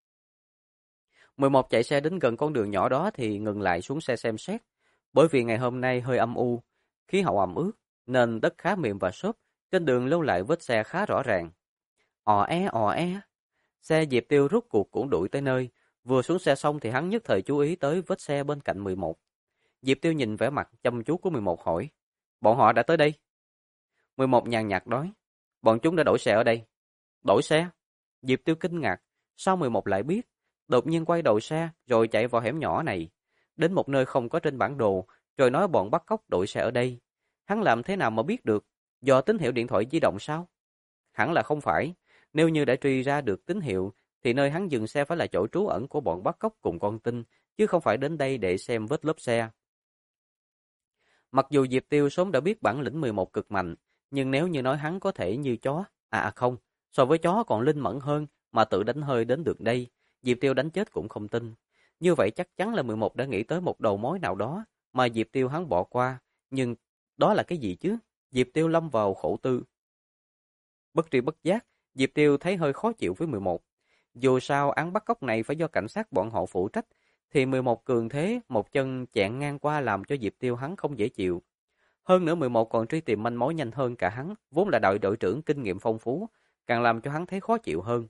11 chạy xe đến gần con đường nhỏ đó thì ngừng lại xuống xe xem xét. Bởi vì ngày hôm nay hơi âm u, khí hậu ẩm ướt, nên đất khá mềm và xốp, trên đường lưu lại vết xe khá rõ ràng. Ò e. Xe Diệp Tiêu rút cuộc cũng đuổi tới nơi. Vừa xuống xe xong thì hắn nhất thời chú ý tới vết xe bên cạnh 11. Diệp Tiêu nhìn vẻ mặt chăm chú của 11 hỏi. Bọn họ đã tới đây. 11 nhàn nhạt nói. Bọn chúng đã đổi xe ở đây. Đổi xe? Diệp Tiêu kinh ngạc. Sao 11 lại biết? Đột nhiên quay đầu xe rồi chạy vào hẻm nhỏ này. Đến một nơi không có trên bản đồ, rồi nói bọn bắt cóc đổi xe ở đây. Hắn làm thế nào mà biết được? Do tín hiệu điện thoại di động sao? Hẳn là không phải. Nếu như đã truy ra được tín hiệu, thì nơi hắn dừng xe phải là chỗ trú ẩn của bọn bắt cóc cùng con tin, chứ không phải đến đây để xem vết lốp xe. Mặc dù Diệp Tiêu sớm đã biết bản lĩnh 11 cực mạnh, nhưng nếu như nói hắn có thể như chó, không, so với chó còn linh mẫn hơn mà tự đánh hơi đến được đây, Diệp Tiêu đánh chết cũng không tin. Như vậy chắc chắn là 11 đã nghĩ tới một đầu mối nào đó mà Diệp Tiêu hắn bỏ qua, nhưng đó là cái gì chứ? Diệp Tiêu lâm vào khổ tư. Bất tri bất giác, Diệp Tiêu thấy hơi khó chịu với 11. Dù sao án bắt cóc này phải do cảnh sát bọn họ phụ trách, thì 11 cường thế, một chân chẹn ngang qua làm cho Diệp Tiêu hắn không dễ chịu. Hơn nữa 11 còn truy tìm manh mối nhanh hơn cả hắn, vốn là đội trưởng kinh nghiệm phong phú, càng làm cho hắn thấy khó chịu hơn.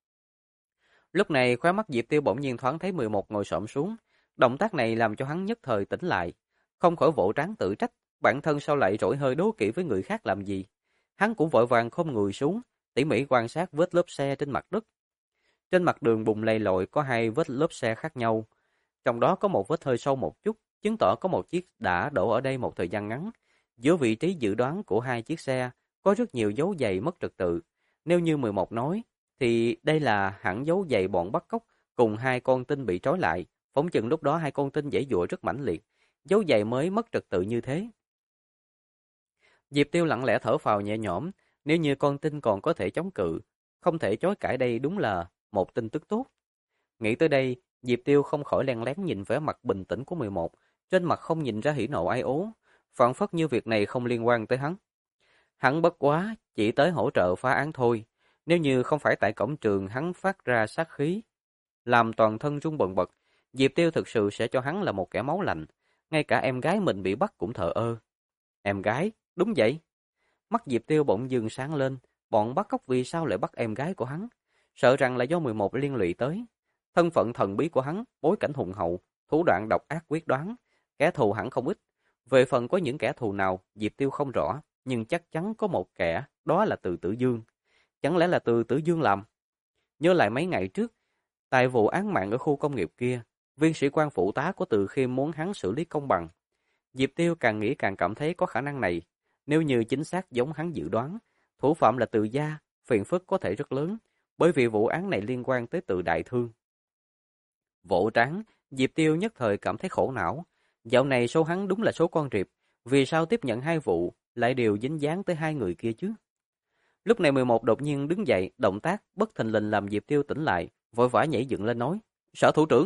Lúc này khóe mắt Diệp Tiêu bỗng nhiên thoáng thấy 11 ngồi xổm xuống, động tác này làm cho hắn nhất thời tỉnh lại, không khỏi vỗ trán tự trách, bản thân sao lại rỗi hơi đố kỵ với người khác làm gì. Hắn cũng vội vàng khom người xuống, tỉ mỉ quan sát vết lốp xe trên mặt đất. Trên mặt đường bùn lầy lội có hai vết lốp xe khác nhau, trong đó có một vết hơi sâu một chút, chứng tỏ có một chiếc đã đổ ở đây một thời gian ngắn. Giữa vị trí dự đoán của hai chiếc xe có rất nhiều dấu giày mất trật tự. Nếu như 11 nói, thì đây là hẳn dấu giày bọn bắt cóc cùng hai con tin bị trói lại. Phỏng chừng lúc đó hai con tin giãy giụa rất mãnh liệt, dấu giày mới mất trật tự như thế. Diệp Tiêu lặng lẽ thở phào nhẹ nhõm, nếu như con tin còn có thể chống cự, không thể chối cãi đây đúng là một tin tức tốt. Nghĩ tới đây, Diệp Tiêu không khỏi len lén nhìn vẻ mặt bình tĩnh của 11, trên mặt không nhìn ra hỉ nộ ai ố, phảng phất như việc này không liên quan tới hắn. Hắn bất quá, chỉ tới hỗ trợ phá án thôi, nếu như không phải tại cổng trường hắn phát ra sát khí, làm toàn thân run bần bật, Diệp Tiêu thực sự sẽ cho hắn là một kẻ máu lạnh, ngay cả em gái mình bị bắt cũng thờ ơ. Em gái? Đúng vậy. Mắt Diệp Tiêu bỗng dưng sáng lên, bọn bắt cóc vì sao lại bắt em gái của hắn? Sợ rằng là do 11 liên lụy tới. Thân phận thần bí của hắn, bối cảnh hùng hậu, thủ đoạn độc ác quyết đoán, kẻ thù hẳn không ít. Về phần có những kẻ thù nào, Diệp Tiêu không rõ, nhưng chắc chắn có một kẻ, đó là Từ Tử Dương. Chẳng lẽ là Từ Tử Dương làm? Nhớ lại mấy ngày trước, tại vụ án mạng ở khu công nghiệp kia, viên sĩ quan phụ tá của Từ Khiêm muốn hắn xử lý công bằng. Diệp Tiêu càng nghĩ càng cảm thấy có khả năng này. Nếu như chính xác giống hắn dự đoán, thủ phạm là Từ gia, phiền phức có thể rất lớn, bởi vì vụ án này liên quan tới Từ Đại Thương. Vỗ trán, Diệp Tiêu nhất thời cảm thấy khổ não. Dạo này số hắn đúng là số con riệp, vì sao tiếp nhận hai vụ, lại đều dính dáng tới hai người kia chứ? Lúc này 11 đột nhiên đứng dậy, động tác bất thình lình làm Diệp Tiêu tỉnh lại, vội vã nhảy dựng lên nói, Sở thủ trưởng.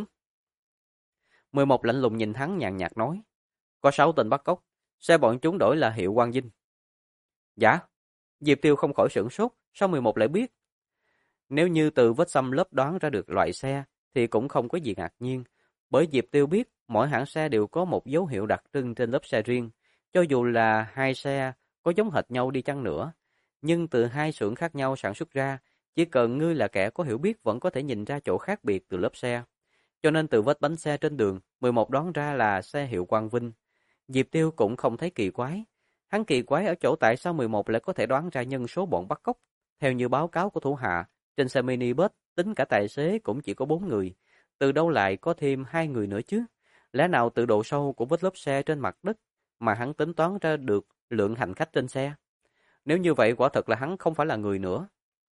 11 lạnh lùng nhìn hắn nhàn nhạt nói, có 6 tên bắt cóc, xe bọn chúng đổi là hiệu Quang Vinh. Dạ, Diệp Tiêu không khỏi sửng sốt, sao 11 lại biết? Nếu như từ vết xăm lớp đoán ra được loại xe, thì cũng không có gì ngạc nhiên, bởi Diệp Tiêu biết mỗi hãng xe đều có một dấu hiệu đặc trưng trên lớp xe riêng, cho dù là hai xe có giống hệt nhau đi chăng nữa, nhưng từ hai xưởng khác nhau sản xuất ra, chỉ cần ngươi là kẻ có hiểu biết vẫn có thể nhìn ra chỗ khác biệt từ lớp xe. Cho nên từ vết bánh xe trên đường, 11 đoán ra là xe hiệu Quang Vinh. Diệp Tiêu cũng không thấy kỳ quái. Hắn kỳ quái ở chỗ tại sao 11 lại có thể đoán ra nhân số bọn bắt cóc. Theo như báo cáo của thủ hạ, trên xe mini bus, tính cả tài xế cũng chỉ có 4 người. Từ đâu lại có thêm 2 người nữa chứ? Lẽ nào từ độ sâu của vết lốp xe trên mặt đất mà hắn tính toán ra được lượng hành khách trên xe? Nếu như vậy quả thật là hắn không phải là người nữa.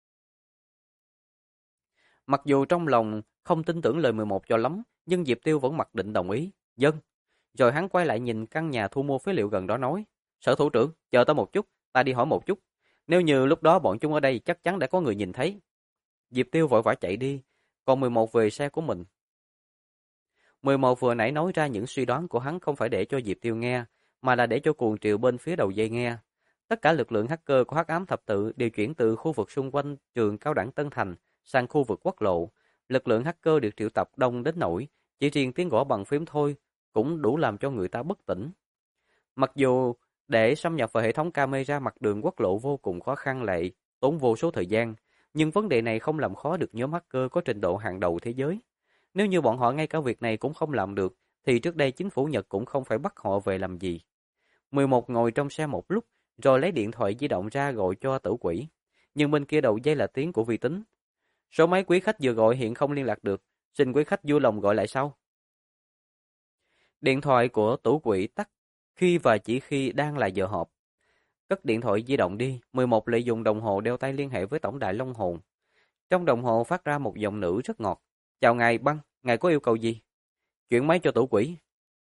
Mặc dù trong lòng không tin tưởng lời 11 cho lắm, nhưng Diệp Tiêu vẫn mặc định đồng ý. Dân. Rồi hắn quay lại nhìn căn nhà thu mua phế liệu gần đó nói, Sở thủ trưởng, chờ ta một chút, ta đi hỏi một chút. Nếu như lúc đó bọn chúng ở đây chắc chắn đã có người nhìn thấy. Diệp Tiêu vội vã chạy đi, còn 11 về xe của mình. 11 vừa nãy nói ra những suy đoán của hắn không phải để cho Diệp Tiêu nghe, mà là để cho cuồng triều bên phía đầu dây nghe. Tất cả lực lượng hacker của Hắc Ám Thập Tự đều chuyển từ khu vực xung quanh trường cao đẳng Tân Thành sang khu vực quốc lộ. Lực lượng hacker được triệu tập đông đến nỗi chỉ riêng tiếng gõ bằng phím thôi cũng đủ làm cho người ta bất tỉnh. Mặc dù để xâm nhập vào hệ thống camera mặt đường quốc lộ vô cùng khó khăn lại tốn vô số thời gian, nhưng vấn đề này không làm khó được nhóm hacker có trình độ hàng đầu thế giới. Nếu như bọn họ ngay cả việc này cũng không làm được, thì trước đây chính phủ Nhật cũng không phải bắt họ về làm gì. 11 ngồi trong xe một lúc, rồi lấy điện thoại di động ra gọi cho Tử Quỷ. Nhưng bên kia đầu dây là tiếng của vi tính. Số máy quý khách vừa gọi hiện không liên lạc được, xin quý khách vui lòng gọi lại sau. Điện thoại của Tử Quỷ tắt khi và chỉ khi đang là giờ họp. Cất điện thoại di động đi, 11 lại dùng đồng hồ đeo tay liên hệ với tổng đài Long Hồn. Trong đồng hồ phát ra một giọng nữ rất ngọt. Chào ngài Băng, ngài có yêu cầu gì? Chuyển máy cho Tử Quỷ.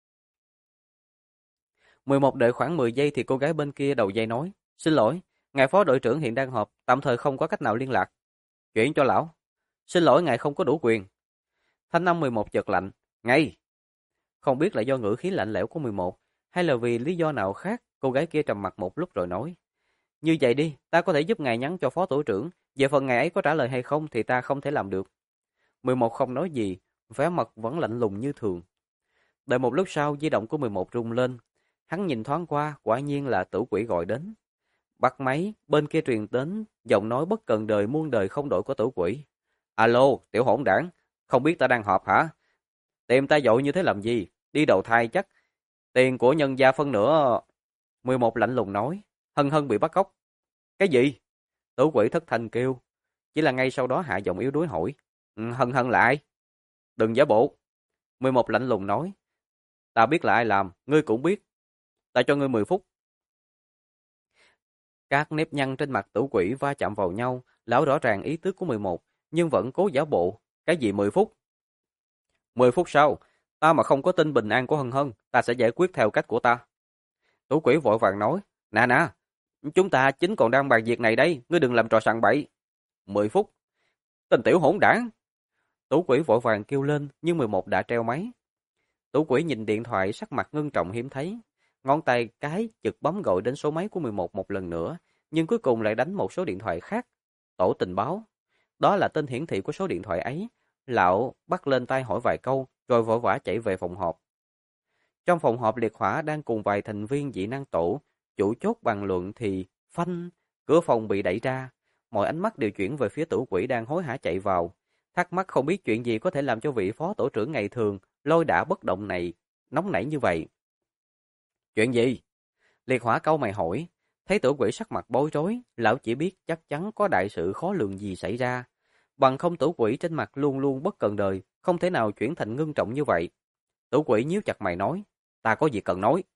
11 đợi khoảng 10 giây thì cô gái bên kia đầu dây nói, xin lỗi, ngài phó đội trưởng hiện đang họp, tạm thời không có cách nào liên lạc. Chuyển cho lão. Xin lỗi ngài không có đủ quyền. Thanh âm 11 chợt lạnh, ngay. Không biết là do ngữ khí lạnh lẽo của 11, hay là vì lý do nào khác, cô gái kia trầm mặc một lúc rồi nói. Như vậy đi, ta có thể giúp ngài nhắn cho phó tổ trưởng, về phần ngài ấy có trả lời hay không thì ta không thể làm được. 11 không nói gì, vẻ mặt vẫn lạnh lùng như thường. Đợi một lúc sau, di động của 11 rung lên. Hắn nhìn thoáng qua, quả nhiên là Tử Quỷ gọi đến. Bắt máy, bên kia truyền đến giọng nói bất cần đời muôn đời không đổi của Tử Quỷ. Alo, tiểu hỗn đảng, không biết ta đang họp hả? Tìm ta dội như thế làm gì? Đi đầu thai chắc. Tiền của nhân gia phân nửa. 11 lạnh lùng nói. Hân Hân bị bắt cóc. Cái gì? Tử Quỷ thất thanh kêu. Chỉ là ngay sau đó hạ giọng yếu đuối hỏi. Hân Hân là ai? Đừng giả bộ. 11 lạnh lùng nói. Ta biết là ai làm, ngươi cũng biết. Ta cho ngươi 10 phút. Các nếp nhăn trên mặt Tử Quỷ va chạm vào nhau, lão rõ ràng ý tứ của 11, nhưng vẫn cố giả bộ. Cái gì 10 phút? 10 phút sau, ta mà không có tin bình an của Hân Hân, ta sẽ giải quyết theo cách của ta. Tử Quỷ vội vàng nói, nè nè, chúng ta chính còn đang bàn việc này đây, ngươi đừng làm trò sằng bậy. 10 phút. Tình tiểu hỗn đảng. Tử Quỷ vội vàng kêu lên, nhưng 11 đã treo máy. Tử Quỷ nhìn điện thoại sắc mặt ngưng trọng hiếm thấy. Ngón tay cái chực bấm gọi đến số máy của 11 một lần nữa, nhưng cuối cùng lại đánh một số điện thoại khác. Tổ tình báo. Đó là tên hiển thị của số điện thoại ấy. Lão bắt lên tay hỏi vài câu, rồi vội vã chạy về phòng họp. Trong phòng họp liệt hỏa đang cùng vài thành viên dị năng tổ, chủ chốt bàn luận thì phanh, cửa phòng bị đẩy ra. Mọi ánh mắt đều chuyển về phía Tử Quỷ đang hối hả chạy vào. Thắc mắc không biết chuyện gì có thể làm cho vị phó tổ trưởng ngày thường lôi đả bất động này nóng nảy như vậy. Chuyện gì? Liệt hỏa cau mày hỏi. Thấy Tử Quỷ sắc mặt bối rối, lão chỉ biết chắc chắn có đại sự khó lường gì xảy ra. Bằng không Tử Quỷ trên mặt luôn luôn bất cần đời, không thể nào chuyển thành ngưng trọng như vậy. Tử Quỷ nhíu chặt mày nói, ta có việc cần nói.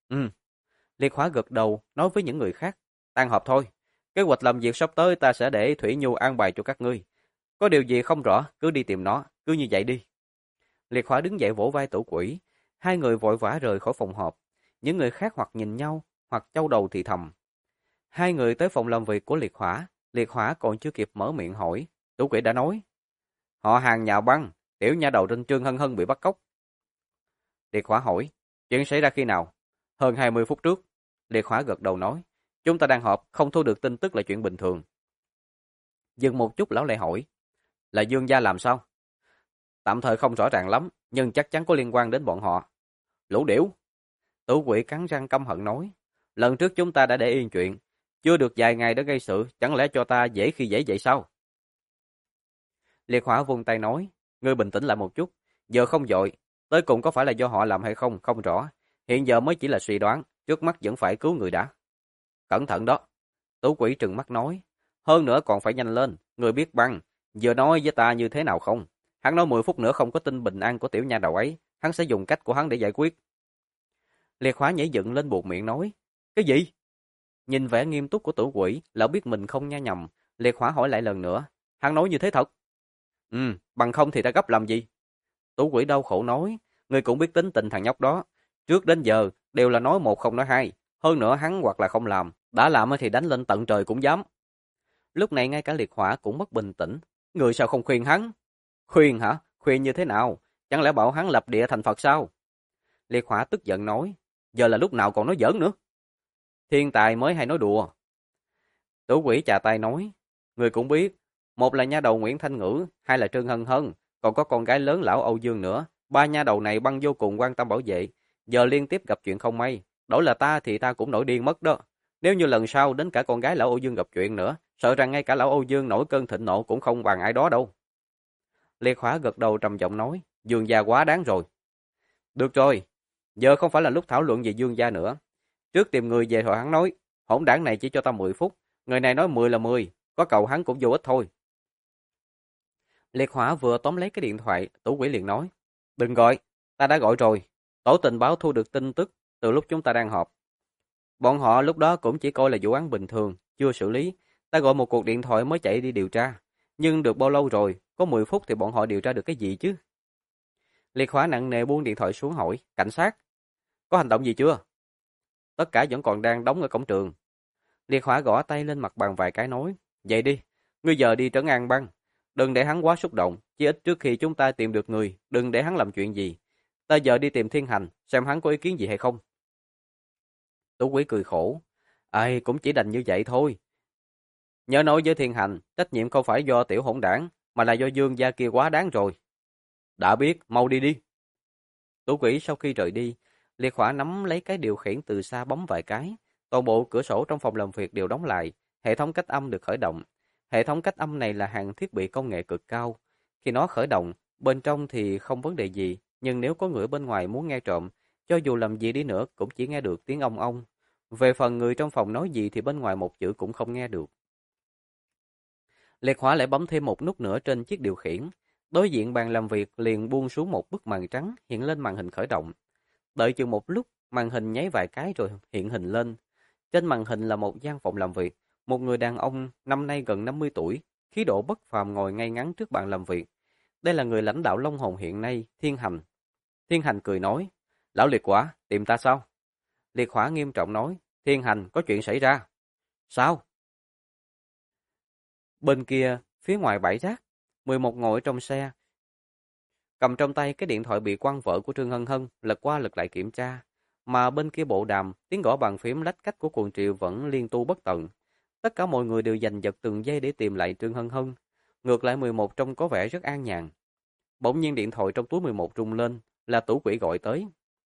Liệt hỏa gật đầu, nói với những người khác, tan họp thôi. Kế hoạch làm việc sắp tới ta sẽ để Thủy Nhu an bài cho các ngươi. Có điều gì không rõ, cứ đi tìm nó, cứ như vậy đi. Liệt hỏa đứng dậy vỗ vai Tử Quỷ, hai người vội vã rời khỏi phòng họp. Những người khác hoặc nhìn nhau, hoặc châu đầu thì thầm. Hai người tới phòng làm việc của Liệt hỏa còn chưa kịp mở miệng hỏi, Tử Quỷ đã nói. Họ hàng nhà băng, tiểu nha đầu trên Trương Hân Hân bị bắt cóc. Liệt hỏa hỏi, chuyện xảy ra khi nào? Hơn 20 phút trước. Liệt hỏa gật đầu nói, chúng ta đang họp, không thu được tin tức là chuyện bình thường. Dừng một chút lão lại hỏi, là Dương gia làm sao? Tạm thời không rõ ràng lắm, nhưng chắc chắn có liên quan đến bọn họ. Lũ điểu. Tử Quỷ cắn răng căm hận nói, lần trước chúng ta đã để yên chuyện, chưa được vài ngày đã gây sự, chẳng lẽ cho ta dễ khi dễ vậy sao? Liệt hỏa vung tay nói, ngươi bình tĩnh lại một chút, giờ không vội, tới cùng có phải là do họ làm hay không, không rõ. Hiện giờ mới chỉ là suy đoán, trước mắt vẫn phải cứu người đã. Cẩn thận đó. Tử Quỷ trừng mắt nói, hơn nữa còn phải nhanh lên, người biết băng, giờ nói với ta như thế nào không? Hắn nói 10 phút nữa không có tin bình an của tiểu nha đầu ấy, hắn sẽ dùng cách của hắn để giải quyết. Liệt hỏa nhảy dựng lên buộc miệng nói, cái gì? Nhìn vẻ nghiêm túc của Tử Quỷ, lão biết mình không nha nhầm, Liệt hỏa hỏi lại lần nữa, hắn nói như thế thật? Bằng không thì ta gấp làm gì? Tử Quỷ đau khổ nói, ngươi cũng biết tính tình thằng nhóc đó, trước đến giờ đều là nói một không nói hai, hơn nữa hắn hoặc là không làm, đã làm thì đánh lên tận trời cũng dám. Lúc này ngay cả Liệt hỏa cũng mất bình tĩnh, người sao không khuyên hắn? Khuyên hả? Khuyên như thế nào? Chẳng lẽ bảo hắn lập địa thành Phật sao? Liệt hỏa tức giận nói, giờ là lúc nào còn nói giỡn nữa? Thiên tài mới hay nói đùa. Tử Quỷ chà tay nói, người cũng biết, một là nha đầu Nguyễn Thanh Ngữ, hai là Trương Hân Hân, còn có con gái lớn lão Âu Dương nữa. Ba nha đầu này băng vô cùng quan tâm bảo vệ, giờ liên tiếp gặp chuyện không may, đổi là ta thì ta cũng nổi điên mất đó. Nếu như lần sau đến cả con gái lão Âu Dương gặp chuyện nữa, sợ rằng ngay cả lão Âu Dương nổi cơn thịnh nộ cũng không bằng ai đó đâu. Liệt hỏa gật đầu trầm giọng nói, Dương gia quá đáng rồi. Được rồi, giờ không phải là lúc thảo luận về Dương gia nữa. Trước tìm người về rồi hắn nói, hỗn đảng này chỉ cho ta 10 phút, người này nói 10 là 10, có cầu hắn cũng vô ích thôi. Liệt hỏa vừa tóm lấy cái điện thoại, Tử Quỷ liền nói, đừng gọi, ta đã gọi rồi. Tổ tình báo thu được tin tức từ lúc chúng ta đang họp. Bọn họ lúc đó cũng chỉ coi là vụ án bình thường, chưa xử lý. Ta gọi một cuộc điện thoại mới chạy đi điều tra. Nhưng được bao lâu rồi, có 10 phút thì bọn họ điều tra được cái gì chứ? Liệt hỏa nặng nề buông điện thoại xuống hỏi, cảnh sát, có hành động gì chưa? Tất cả vẫn còn đang đóng ở cổng trường. Liệt hỏa gõ tay lên mặt bàn vài cái nói, vậy đi, ngươi giờ đi trấn an băng. Đừng để hắn quá xúc động, chỉ ít trước khi chúng ta tìm được người, đừng để hắn làm chuyện gì. Ta giờ đi tìm Thiên Hành, xem hắn có ý kiến gì hay không. Tú Quý cười khổ, ai cũng chỉ đành như vậy thôi. Nhớ nói với Thiên Hành, trách nhiệm không phải do tiểu hỗn đảng, mà là do Dương gia kia quá đáng rồi. Đã biết, mau đi đi. Tú Quỷ sau khi rời đi, Liệt Hỏa nắm lấy cái điều khiển từ xa bấm vài cái. Toàn bộ cửa sổ trong phòng làm việc đều đóng lại. Hệ thống cách âm được khởi động. Hệ thống cách âm này là hàng thiết bị công nghệ cực cao. Khi nó khởi động, bên trong thì không vấn đề gì. Nhưng nếu có người bên ngoài muốn nghe trộm, cho dù làm gì đi nữa cũng chỉ nghe được tiếng ong ong. Về phần người trong phòng nói gì thì bên ngoài một chữ cũng không nghe được. Liệt Hỏa lại bấm thêm một nút nữa trên chiếc điều khiển. Đối diện bàn làm việc liền buông xuống một bức màn trắng hiện lên màn hình khởi động. Đợi chừng một lúc, màn hình nháy vài cái rồi hiện hình lên. Trên màn hình là một gian phòng làm việc. Một người đàn ông năm nay gần 50 tuổi, khí độ bất phàm ngồi ngay ngắn trước bàn làm việc. Đây là người lãnh đạo Long Hồn hiện nay, Thiên Hành. Thiên Hành cười nói, lão Liệt Hỏa, tìm ta sao? Liệt Hỏa nghiêm trọng nói, Thiên Hành, có chuyện xảy ra. Sao? Bên kia, phía ngoài bãi rác, 11 ngồi trong xe, cầm trong tay cái điện thoại bị quăng vỡ của Trương Hân Hân, lật qua lật lại kiểm tra. Mà bên kia bộ đàm, tiếng gõ bàn phím lách cách của cuồng triệu vẫn liên tu bất tận. Tất cả mọi người đều giành giật từng giây để tìm lại Trương Hân Hân. Ngược lại 11 trông có vẻ rất an nhàn. Bỗng nhiên điện thoại trong túi 11 rung lên, là Tủ Quỷ gọi tới.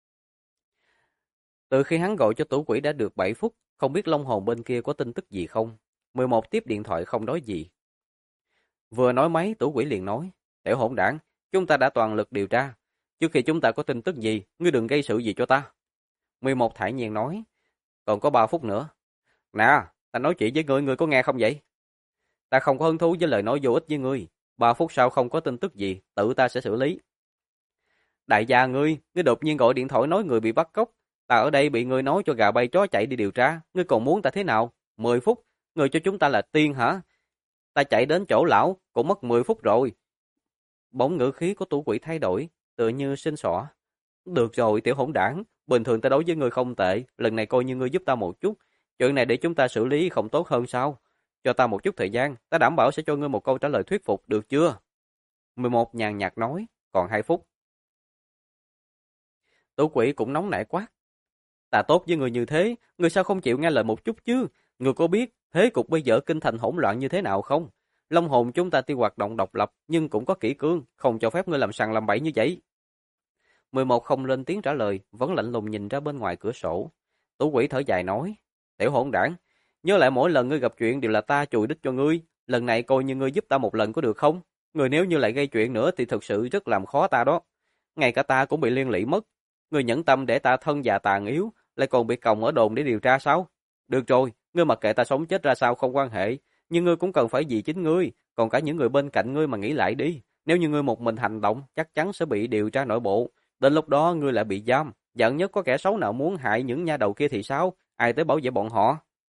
Từ khi hắn gọi cho Tủ Quỷ đã được 7 phút, không biết Long Hồn bên kia có tin tức gì không. 11 tiếp điện thoại không nói gì. Vừa nói máy, Tủ Quỷ liền nói, tiểu hỗn đảng, chúng ta đã toàn lực điều tra. Trước khi chúng ta có tin tức gì, ngươi đừng gây sự gì cho ta. 11 thản nhiên nói, còn có 3 phút nữa. Nè, ta nói chuyện với ngươi, ngươi có nghe không vậy? Ta không có hứng thú với lời nói vô ích với ngươi. 3 phút sau không có tin tức gì, tự ta sẽ xử lý. Đại gia ngươi đột nhiên gọi điện thoại nói người bị bắt cóc. Ta ở đây bị ngươi nói cho gà bay chó chạy đi điều tra, ngươi còn muốn ta thế nào? 10 phút, ngươi cho chúng ta là tiên hả? Ta chạy đến chỗ lão, cũng mất 10 phút rồi. Bỗng ngữ khí của Tủ Quỷ thay đổi, tựa như xin xỏ. Được rồi, tiểu hỗn đảng, bình thường ta đối với ngươi không tệ, lần này coi như ngươi giúp ta một chút. Chuyện này để chúng ta xử lý không tốt hơn sao? Cho ta một chút thời gian, ta đảm bảo sẽ cho ngươi một câu trả lời thuyết phục, được chưa? 11 nhàn nhạt nói, còn 2 phút. Tủ Quỷ cũng nóng nảy quát. Ta tốt với ngươi như thế, ngươi sao không chịu nghe lời một chút chứ? Ngươi có biết thế cục bây giờ kinh thành hỗn loạn như thế nào không? Long hồn chúng ta tuy hoạt động độc lập nhưng cũng có kỷ cương, không cho phép ngươi làm sằng làm bậy như vậy. 11 không lên tiếng trả lời, vẫn lạnh lùng nhìn ra bên ngoài cửa sổ. Tủ Quỷ thở dài nói, tiểu hỗn đảng, nhớ lại mỗi lần ngươi gặp chuyện đều là ta chùi đít cho ngươi, lần này coi như ngươi giúp ta một lần có được không? Ngươi nếu như lại gây chuyện nữa thì thực sự rất làm khó ta đó. Ngay cả ta cũng bị liên lụy mất. Ngươi nhẫn tâm để ta thân già tàn yếu, lại còn bị còng ở đồn để điều tra sao? Được rồi, ngươi mặc kệ ta sống chết ra sao không quan hệ, nhưng ngươi cũng cần phải vì chính ngươi, còn cả những người bên cạnh ngươi mà nghĩ lại đi. Nếu như ngươi một mình hành động, chắc chắn sẽ bị điều tra nội bộ. Đến lúc đó ngươi lại bị giam, giận nhất có kẻ xấu nào muốn hại những nha đầu kia thì sao? Ai tới bảo vệ bọn họ?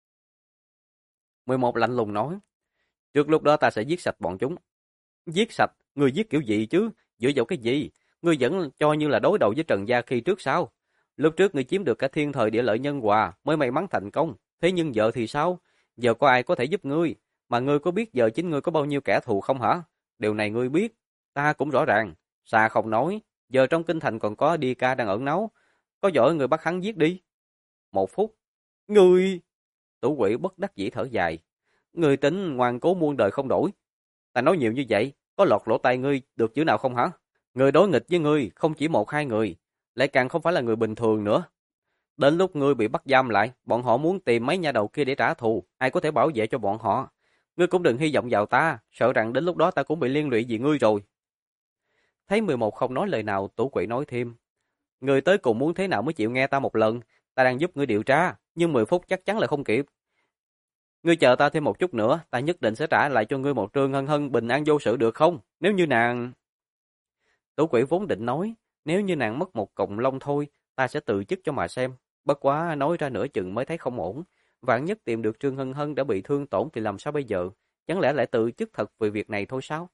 11 lạnh lùng nói, trước lúc đó ta sẽ giết sạch bọn chúng. Giết sạch? Ngươi giết kiểu gì chứ? Dựa vào cái gì? Ngươi vẫn cho như là đối đầu với Trần Gia khi trước sao? Lúc trước ngươi chiếm được cả thiên thời địa lợi nhân hòa mới may mắn thành công. Thế nhưng giờ thì sao? Giờ có ai có thể giúp ngươi? Mà ngươi có biết giờ chính ngươi có bao nhiêu kẻ thù không hả? Điều này ngươi biết, ta cũng rõ ràng. Xa không nói, giờ trong kinh thành còn có Đi Ca đang ẩn náu. Có giỏi người bắt hắn giết đi. 1 phút. Ngươi... Tủ Quỷ bất đắc dĩ thở dài. Ngươi tính ngoan cố muôn đời không đổi. Ta nói nhiều như vậy, có lọt lỗ tai ngươi được chữ nào không hả? Người đối nghịch với ngươi không chỉ một hai người, lại càng không phải là người bình thường nữa. Đến lúc ngươi bị bắt giam lại, bọn họ muốn tìm mấy nha đầu kia để trả thù, ai có thể bảo vệ cho bọn họ? Ngươi cũng đừng hy vọng vào ta, sợ rằng đến lúc đó ta cũng bị liên lụy vì ngươi rồi. Thấy 11 không nói lời nào, Tủ Quỷ nói thêm. Ngươi tới cùng muốn thế nào mới chịu nghe ta một lần, ta đang giúp ngươi điều tra, nhưng 10 phút chắc chắn là không kịp. Ngươi chờ ta thêm một chút nữa, ta nhất định sẽ trả lại cho ngươi một Trương Hân Hân bình an vô sự được không? Nếu như nàng... Tủ Quỷ vốn định nói, nếu như nàng mất một cọng lông thôi, ta sẽ tự chức cho mà xem. Bất quá nói ra nửa chừng mới thấy không ổn. Vạn nhất tìm được Trương Hân Hân đã bị thương tổn thì làm sao bây giờ? Chẳng lẽ lại tự chức thật vì việc này thôi sao?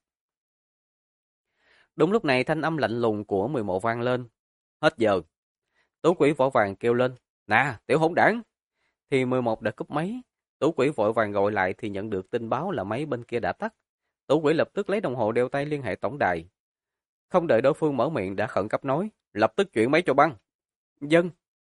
Đúng lúc này thanh âm lạnh lùng của 11 vang lên. Hết giờ. Tủ Quỷ vội vàng kêu lên. Nè, tiểu hỗn đảng. Thì 11 đã cúp máy. Tủ Quỷ vội vàng gọi lại thì nhận được tin báo là máy bên kia đã tắt. Tủ Quỷ lập tức lấy đồng hồ đeo tay liên hệ tổng đài. Không đợi đối phương mở miệng đã khẩn cấp nói. Lập tức chuyển máy cho băng. Dân.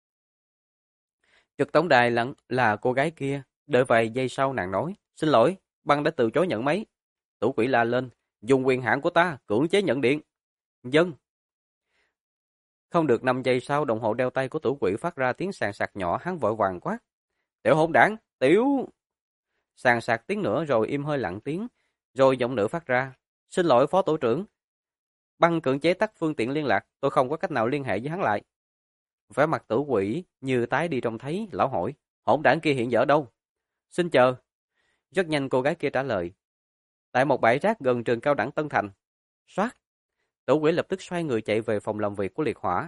Trực tổng đài là cô gái kia. Đợi vài giây sau nàng nói. Xin lỗi, băng đã từ chối nhận máy. Tủ Quỷ la lên. Dùng quyền hạn của ta, cưỡng chế nhận điện. Dân. Không được 5 giây sau, đồng hồ đeo tay của Tử Quỷ phát ra tiếng sàn sạc nhỏ, hắn vội vàng quát. Tiểu hỗn đản, tiểu... Sàn sạc tiếng nữa rồi im hơi lặng tiếng, rồi giọng nữ phát ra. Xin lỗi phó tổ trưởng, băng cưỡng chế tắt phương tiện liên lạc, tôi không có cách nào liên hệ với hắn lại. Vẻ mặt Tử Quỷ như tái đi trông thấy, lão hỏi, hỗn đản kia hiện giờ ở đâu? Xin chờ. Rất nhanh cô gái kia trả lời. Tại một bãi rác gần trường cao đẳng Tân Thành. Soát. Tử Quỷ lập tức xoay người chạy về phòng làm việc của liệt hỏa.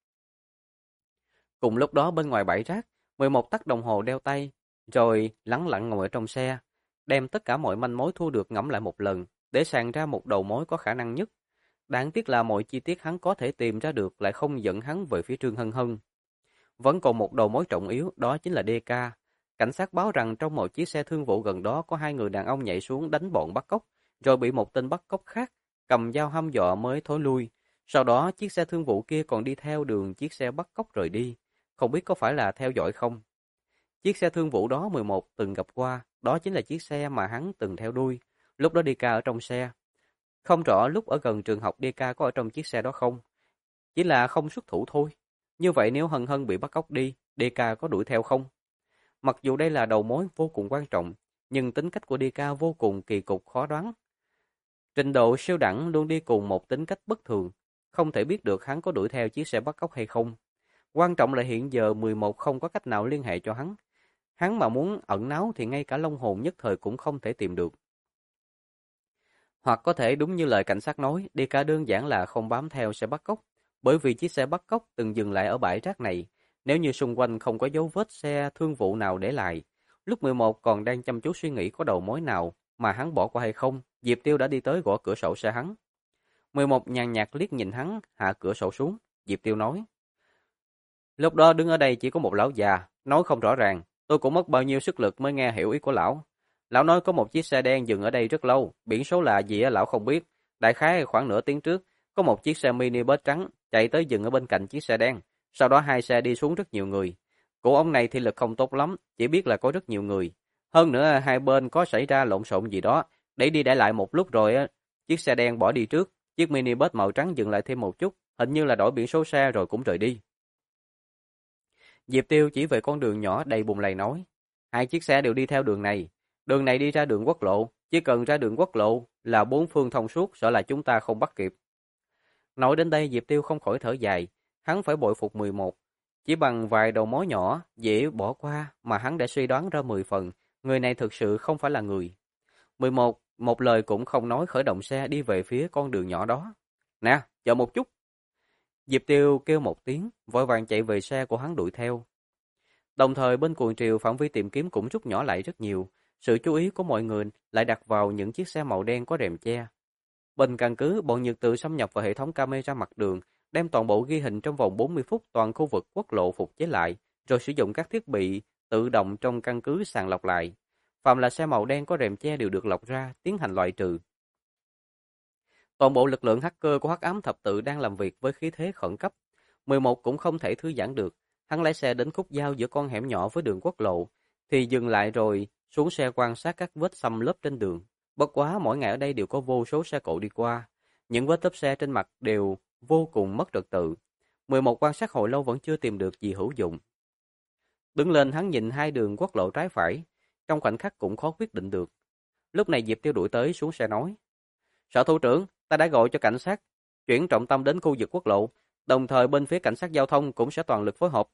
Cùng lúc đó bên ngoài bãi rác, 11 tắc đồng hồ đeo tay, rồi lẳng lặng ngồi ở trong xe, đem tất cả mọi manh mối thu được ngẫm lại một lần, để sàng ra một đầu mối có khả năng nhất. Đáng tiếc là mọi chi tiết hắn có thể tìm ra được lại không dẫn hắn về phía Trương Hân Hân. Vẫn còn một đầu mối trọng yếu, đó chính là DK. Cảnh sát báo rằng trong một chiếc xe thương vụ gần đó có 2 người đàn ông nhảy xuống đánh bọn bắt cóc, rồi bị một tên bắt cóc khác cầm dao hăm dọa mới thối lui. Sau đó chiếc xe thương vụ kia còn đi theo đường chiếc xe bắt cóc rời đi. Không biết có phải là theo dõi không? Chiếc xe thương vụ đó 11 từng gặp qua, đó chính là chiếc xe mà hắn từng theo đuôi. Lúc đó DK ở trong xe. Không rõ lúc ở gần trường học DK có ở trong chiếc xe đó không? Chỉ là không xuất thủ thôi. Như vậy nếu Hân Hân bị bắt cóc đi, DK có đuổi theo không? Mặc dù đây là đầu mối vô cùng quan trọng, nhưng tính cách của DK vô cùng kỳ cục khó đoán. Trình độ siêu đẳng luôn đi cùng một tính cách bất thường, không thể biết được hắn có đuổi theo chiếc xe bắt cóc hay không. Quan trọng là hiện giờ 11 không có cách nào liên hệ cho hắn. Hắn mà muốn ẩn náu thì ngay cả long hồn nhất thời cũng không thể tìm được. Hoặc có thể đúng như lời cảnh sát nói, DK đơn giản là không bám theo xe bắt cóc, bởi vì chiếc xe bắt cóc từng dừng lại ở bãi rác này. Nếu như xung quanh không có dấu vết xe thương vụ nào để lại, lúc 11 còn đang chăm chú suy nghĩ có đầu mối nào mà hắn bỏ qua hay không, Diệp Tiêu đã đi tới gõ cửa sổ xe hắn. 11 nhàn nhạt liếc nhìn hắn, hạ cửa sổ xuống. Diệp Tiêu nói, lúc đó đứng ở đây chỉ có một lão già, nói không rõ ràng, tôi cũng mất bao nhiêu sức lực mới nghe hiểu ý của lão. Lão nói có một chiếc xe đen dừng ở đây rất lâu, biển số là gì á lão không biết. Đại khái khoảng nửa tiếng trước, có một chiếc xe mini bus trắng chạy tới dừng ở bên cạnh chiếc xe đen. Sau đó hai xe đi xuống rất nhiều người. Cụ ông này thì lực không tốt lắm, chỉ biết là có rất nhiều người. Hơn nữa hai bên có xảy ra lộn xộn gì đó, để đi để lại một lúc rồi á, chiếc xe đen bỏ đi trước, chiếc mini bus màu trắng dừng lại thêm một chút, hình như là đổi biển số xe rồi cũng rời đi. Diệp Tiêu chỉ về con đường nhỏ đầy bùn lầy nói, hai chiếc xe đều đi theo đường này đi ra đường quốc lộ, chỉ cần ra đường quốc lộ là bốn phương thông suốt, sợ là chúng ta không bắt kịp. Nói đến đây Diệp Tiêu không khỏi thở dài, hắn phải bội phục 11. Chỉ bằng vài đầu mối nhỏ, dễ bỏ qua mà hắn đã suy đoán ra 10 phần, người này thực sự không phải là người. 11, một lời cũng không nói khởi động xe đi về phía con đường nhỏ đó. Nè, chờ một chút. Diệp Tiêu kêu một tiếng, vội vàng chạy về xe của hắn đuổi theo. Đồng thời bên cuồng triều phạm vi tìm kiếm cũng rút nhỏ lại rất nhiều, sự chú ý của mọi người lại đặt vào những chiếc xe màu đen có rèm che. Bên căn cứ, bọn Nhật Tự xâm nhập vào hệ thống camera mặt đường, đem toàn bộ ghi hình trong vòng 40 phút toàn khu vực quốc lộ phục chế lại, rồi sử dụng các thiết bị tự động trong căn cứ sàng lọc lại. Phạm là xe màu đen có rèm che đều được lọc ra, tiến hành loại trừ. Toàn bộ lực lượng hacker của Hắc Ám Thập Tự đang làm việc với khí thế khẩn cấp. 11 cũng không thể thư giãn được, hắn lái xe đến khúc giao giữa con hẻm nhỏ với đường quốc lộ, thì dừng lại rồi xuống xe quan sát các vết xăm lớp trên đường. Bất quá mỗi ngày ở đây đều có vô số xe cộ đi qua, những vết lớp xe trên mặt đều vô cùng mất trật tự. 11 quan sát hồi lâu vẫn chưa tìm được gì hữu dụng. Đứng lên hắn nhìn hai đường quốc lộ trái phải, trong khoảnh khắc cũng khó quyết định được. Lúc này Diệp Tiêu đuổi tới xuống xe nói, Sở thủ trưởng, ta đã gọi cho cảnh sát, chuyển trọng tâm đến khu vực quốc lộ, đồng thời bên phía cảnh sát giao thông cũng sẽ toàn lực phối hợp.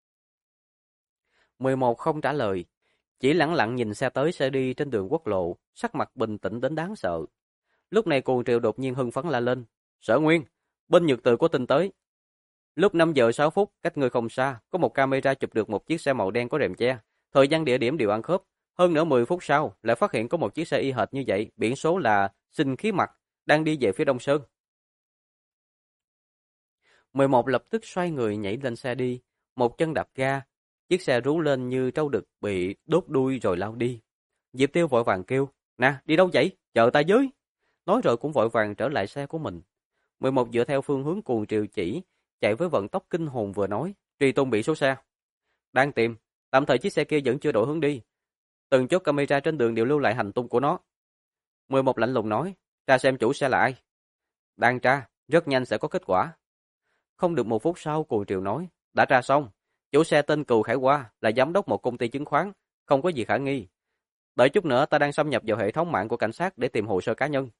11 không trả lời, chỉ lẳng lặng nhìn xe tới xe đi trên đường quốc lộ, sắc mặt bình tĩnh đến đáng sợ. Lúc này cuồng triều đột nhiên hưng phấn la lên, Sở Nguyên, bên Nhật Từ có tin tới. Lúc 5 giờ 6 phút, cách người không xa, có một camera chụp được một chiếc xe màu đen có rèm che, thời gian địa điểm đều ăn khớp. Hơn nữa 10 phút sau, lại phát hiện có một chiếc xe y hệt như vậy, biển số là Sinh Khí Mặt, đang đi về phía Đông Sơn. 11 lập tức xoay người nhảy lên xe đi, một chân đạp ga, chiếc xe rú lên như trâu đực bị đốt đuôi rồi lao đi. Diệp Tiêu vội vàng kêu, nè, đi đâu vậy? Chờ ta với. Nói rồi cũng vội vàng trở lại xe của mình. 11 dựa theo phương hướng cuồng triều chỉ, chạy với vận tốc kinh hồn vừa nói, truy tung bị số xe. Đang tìm, tạm thời chiếc xe kia vẫn chưa đổi hướng đi. Từng chốt camera trên đường đều lưu lại hành tung của nó. 11 lạnh lùng nói, tra xem chủ xe là ai. Đang tra, rất nhanh sẽ có kết quả. Không được 1 phút sau, Cuồng Triều nói, đã tra xong. Chủ xe tên Cừu Khải Hoa là giám đốc một công ty chứng khoán, không có gì khả nghi. Đợi chút nữa ta đang xâm nhập vào hệ thống mạng của cảnh sát để tìm hồ sơ cá nhân.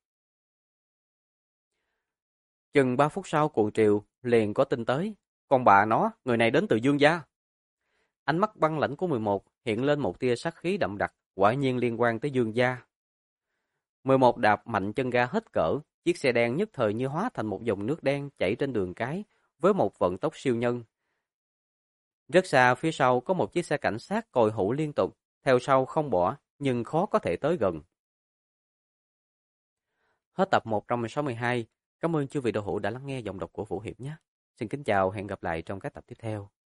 Chừng 3 phút sau, Cuồng Triều liền có tin tới. Còn bà nó, người này đến từ Dương gia. Ánh mắt băng lãnh của 11 hiện lên một tia sát khí đậm đặc, quả nhiên liên quan tới Dương gia. 11 đạp mạnh chân ga hết cỡ, chiếc xe đen nhất thời như hóa thành một dòng nước đen chảy trên đường cái với một vận tốc siêu nhân. Rất xa phía sau có một chiếc xe cảnh sát còi hũ liên tục, theo sau không bỏ, nhưng khó có thể tới gần. Hết tập 162. Cảm ơn chư vị đạo hữu đã lắng nghe giọng đọc của Vũ Hiệp nhé. Xin kính chào, hẹn gặp lại trong các tập tiếp theo.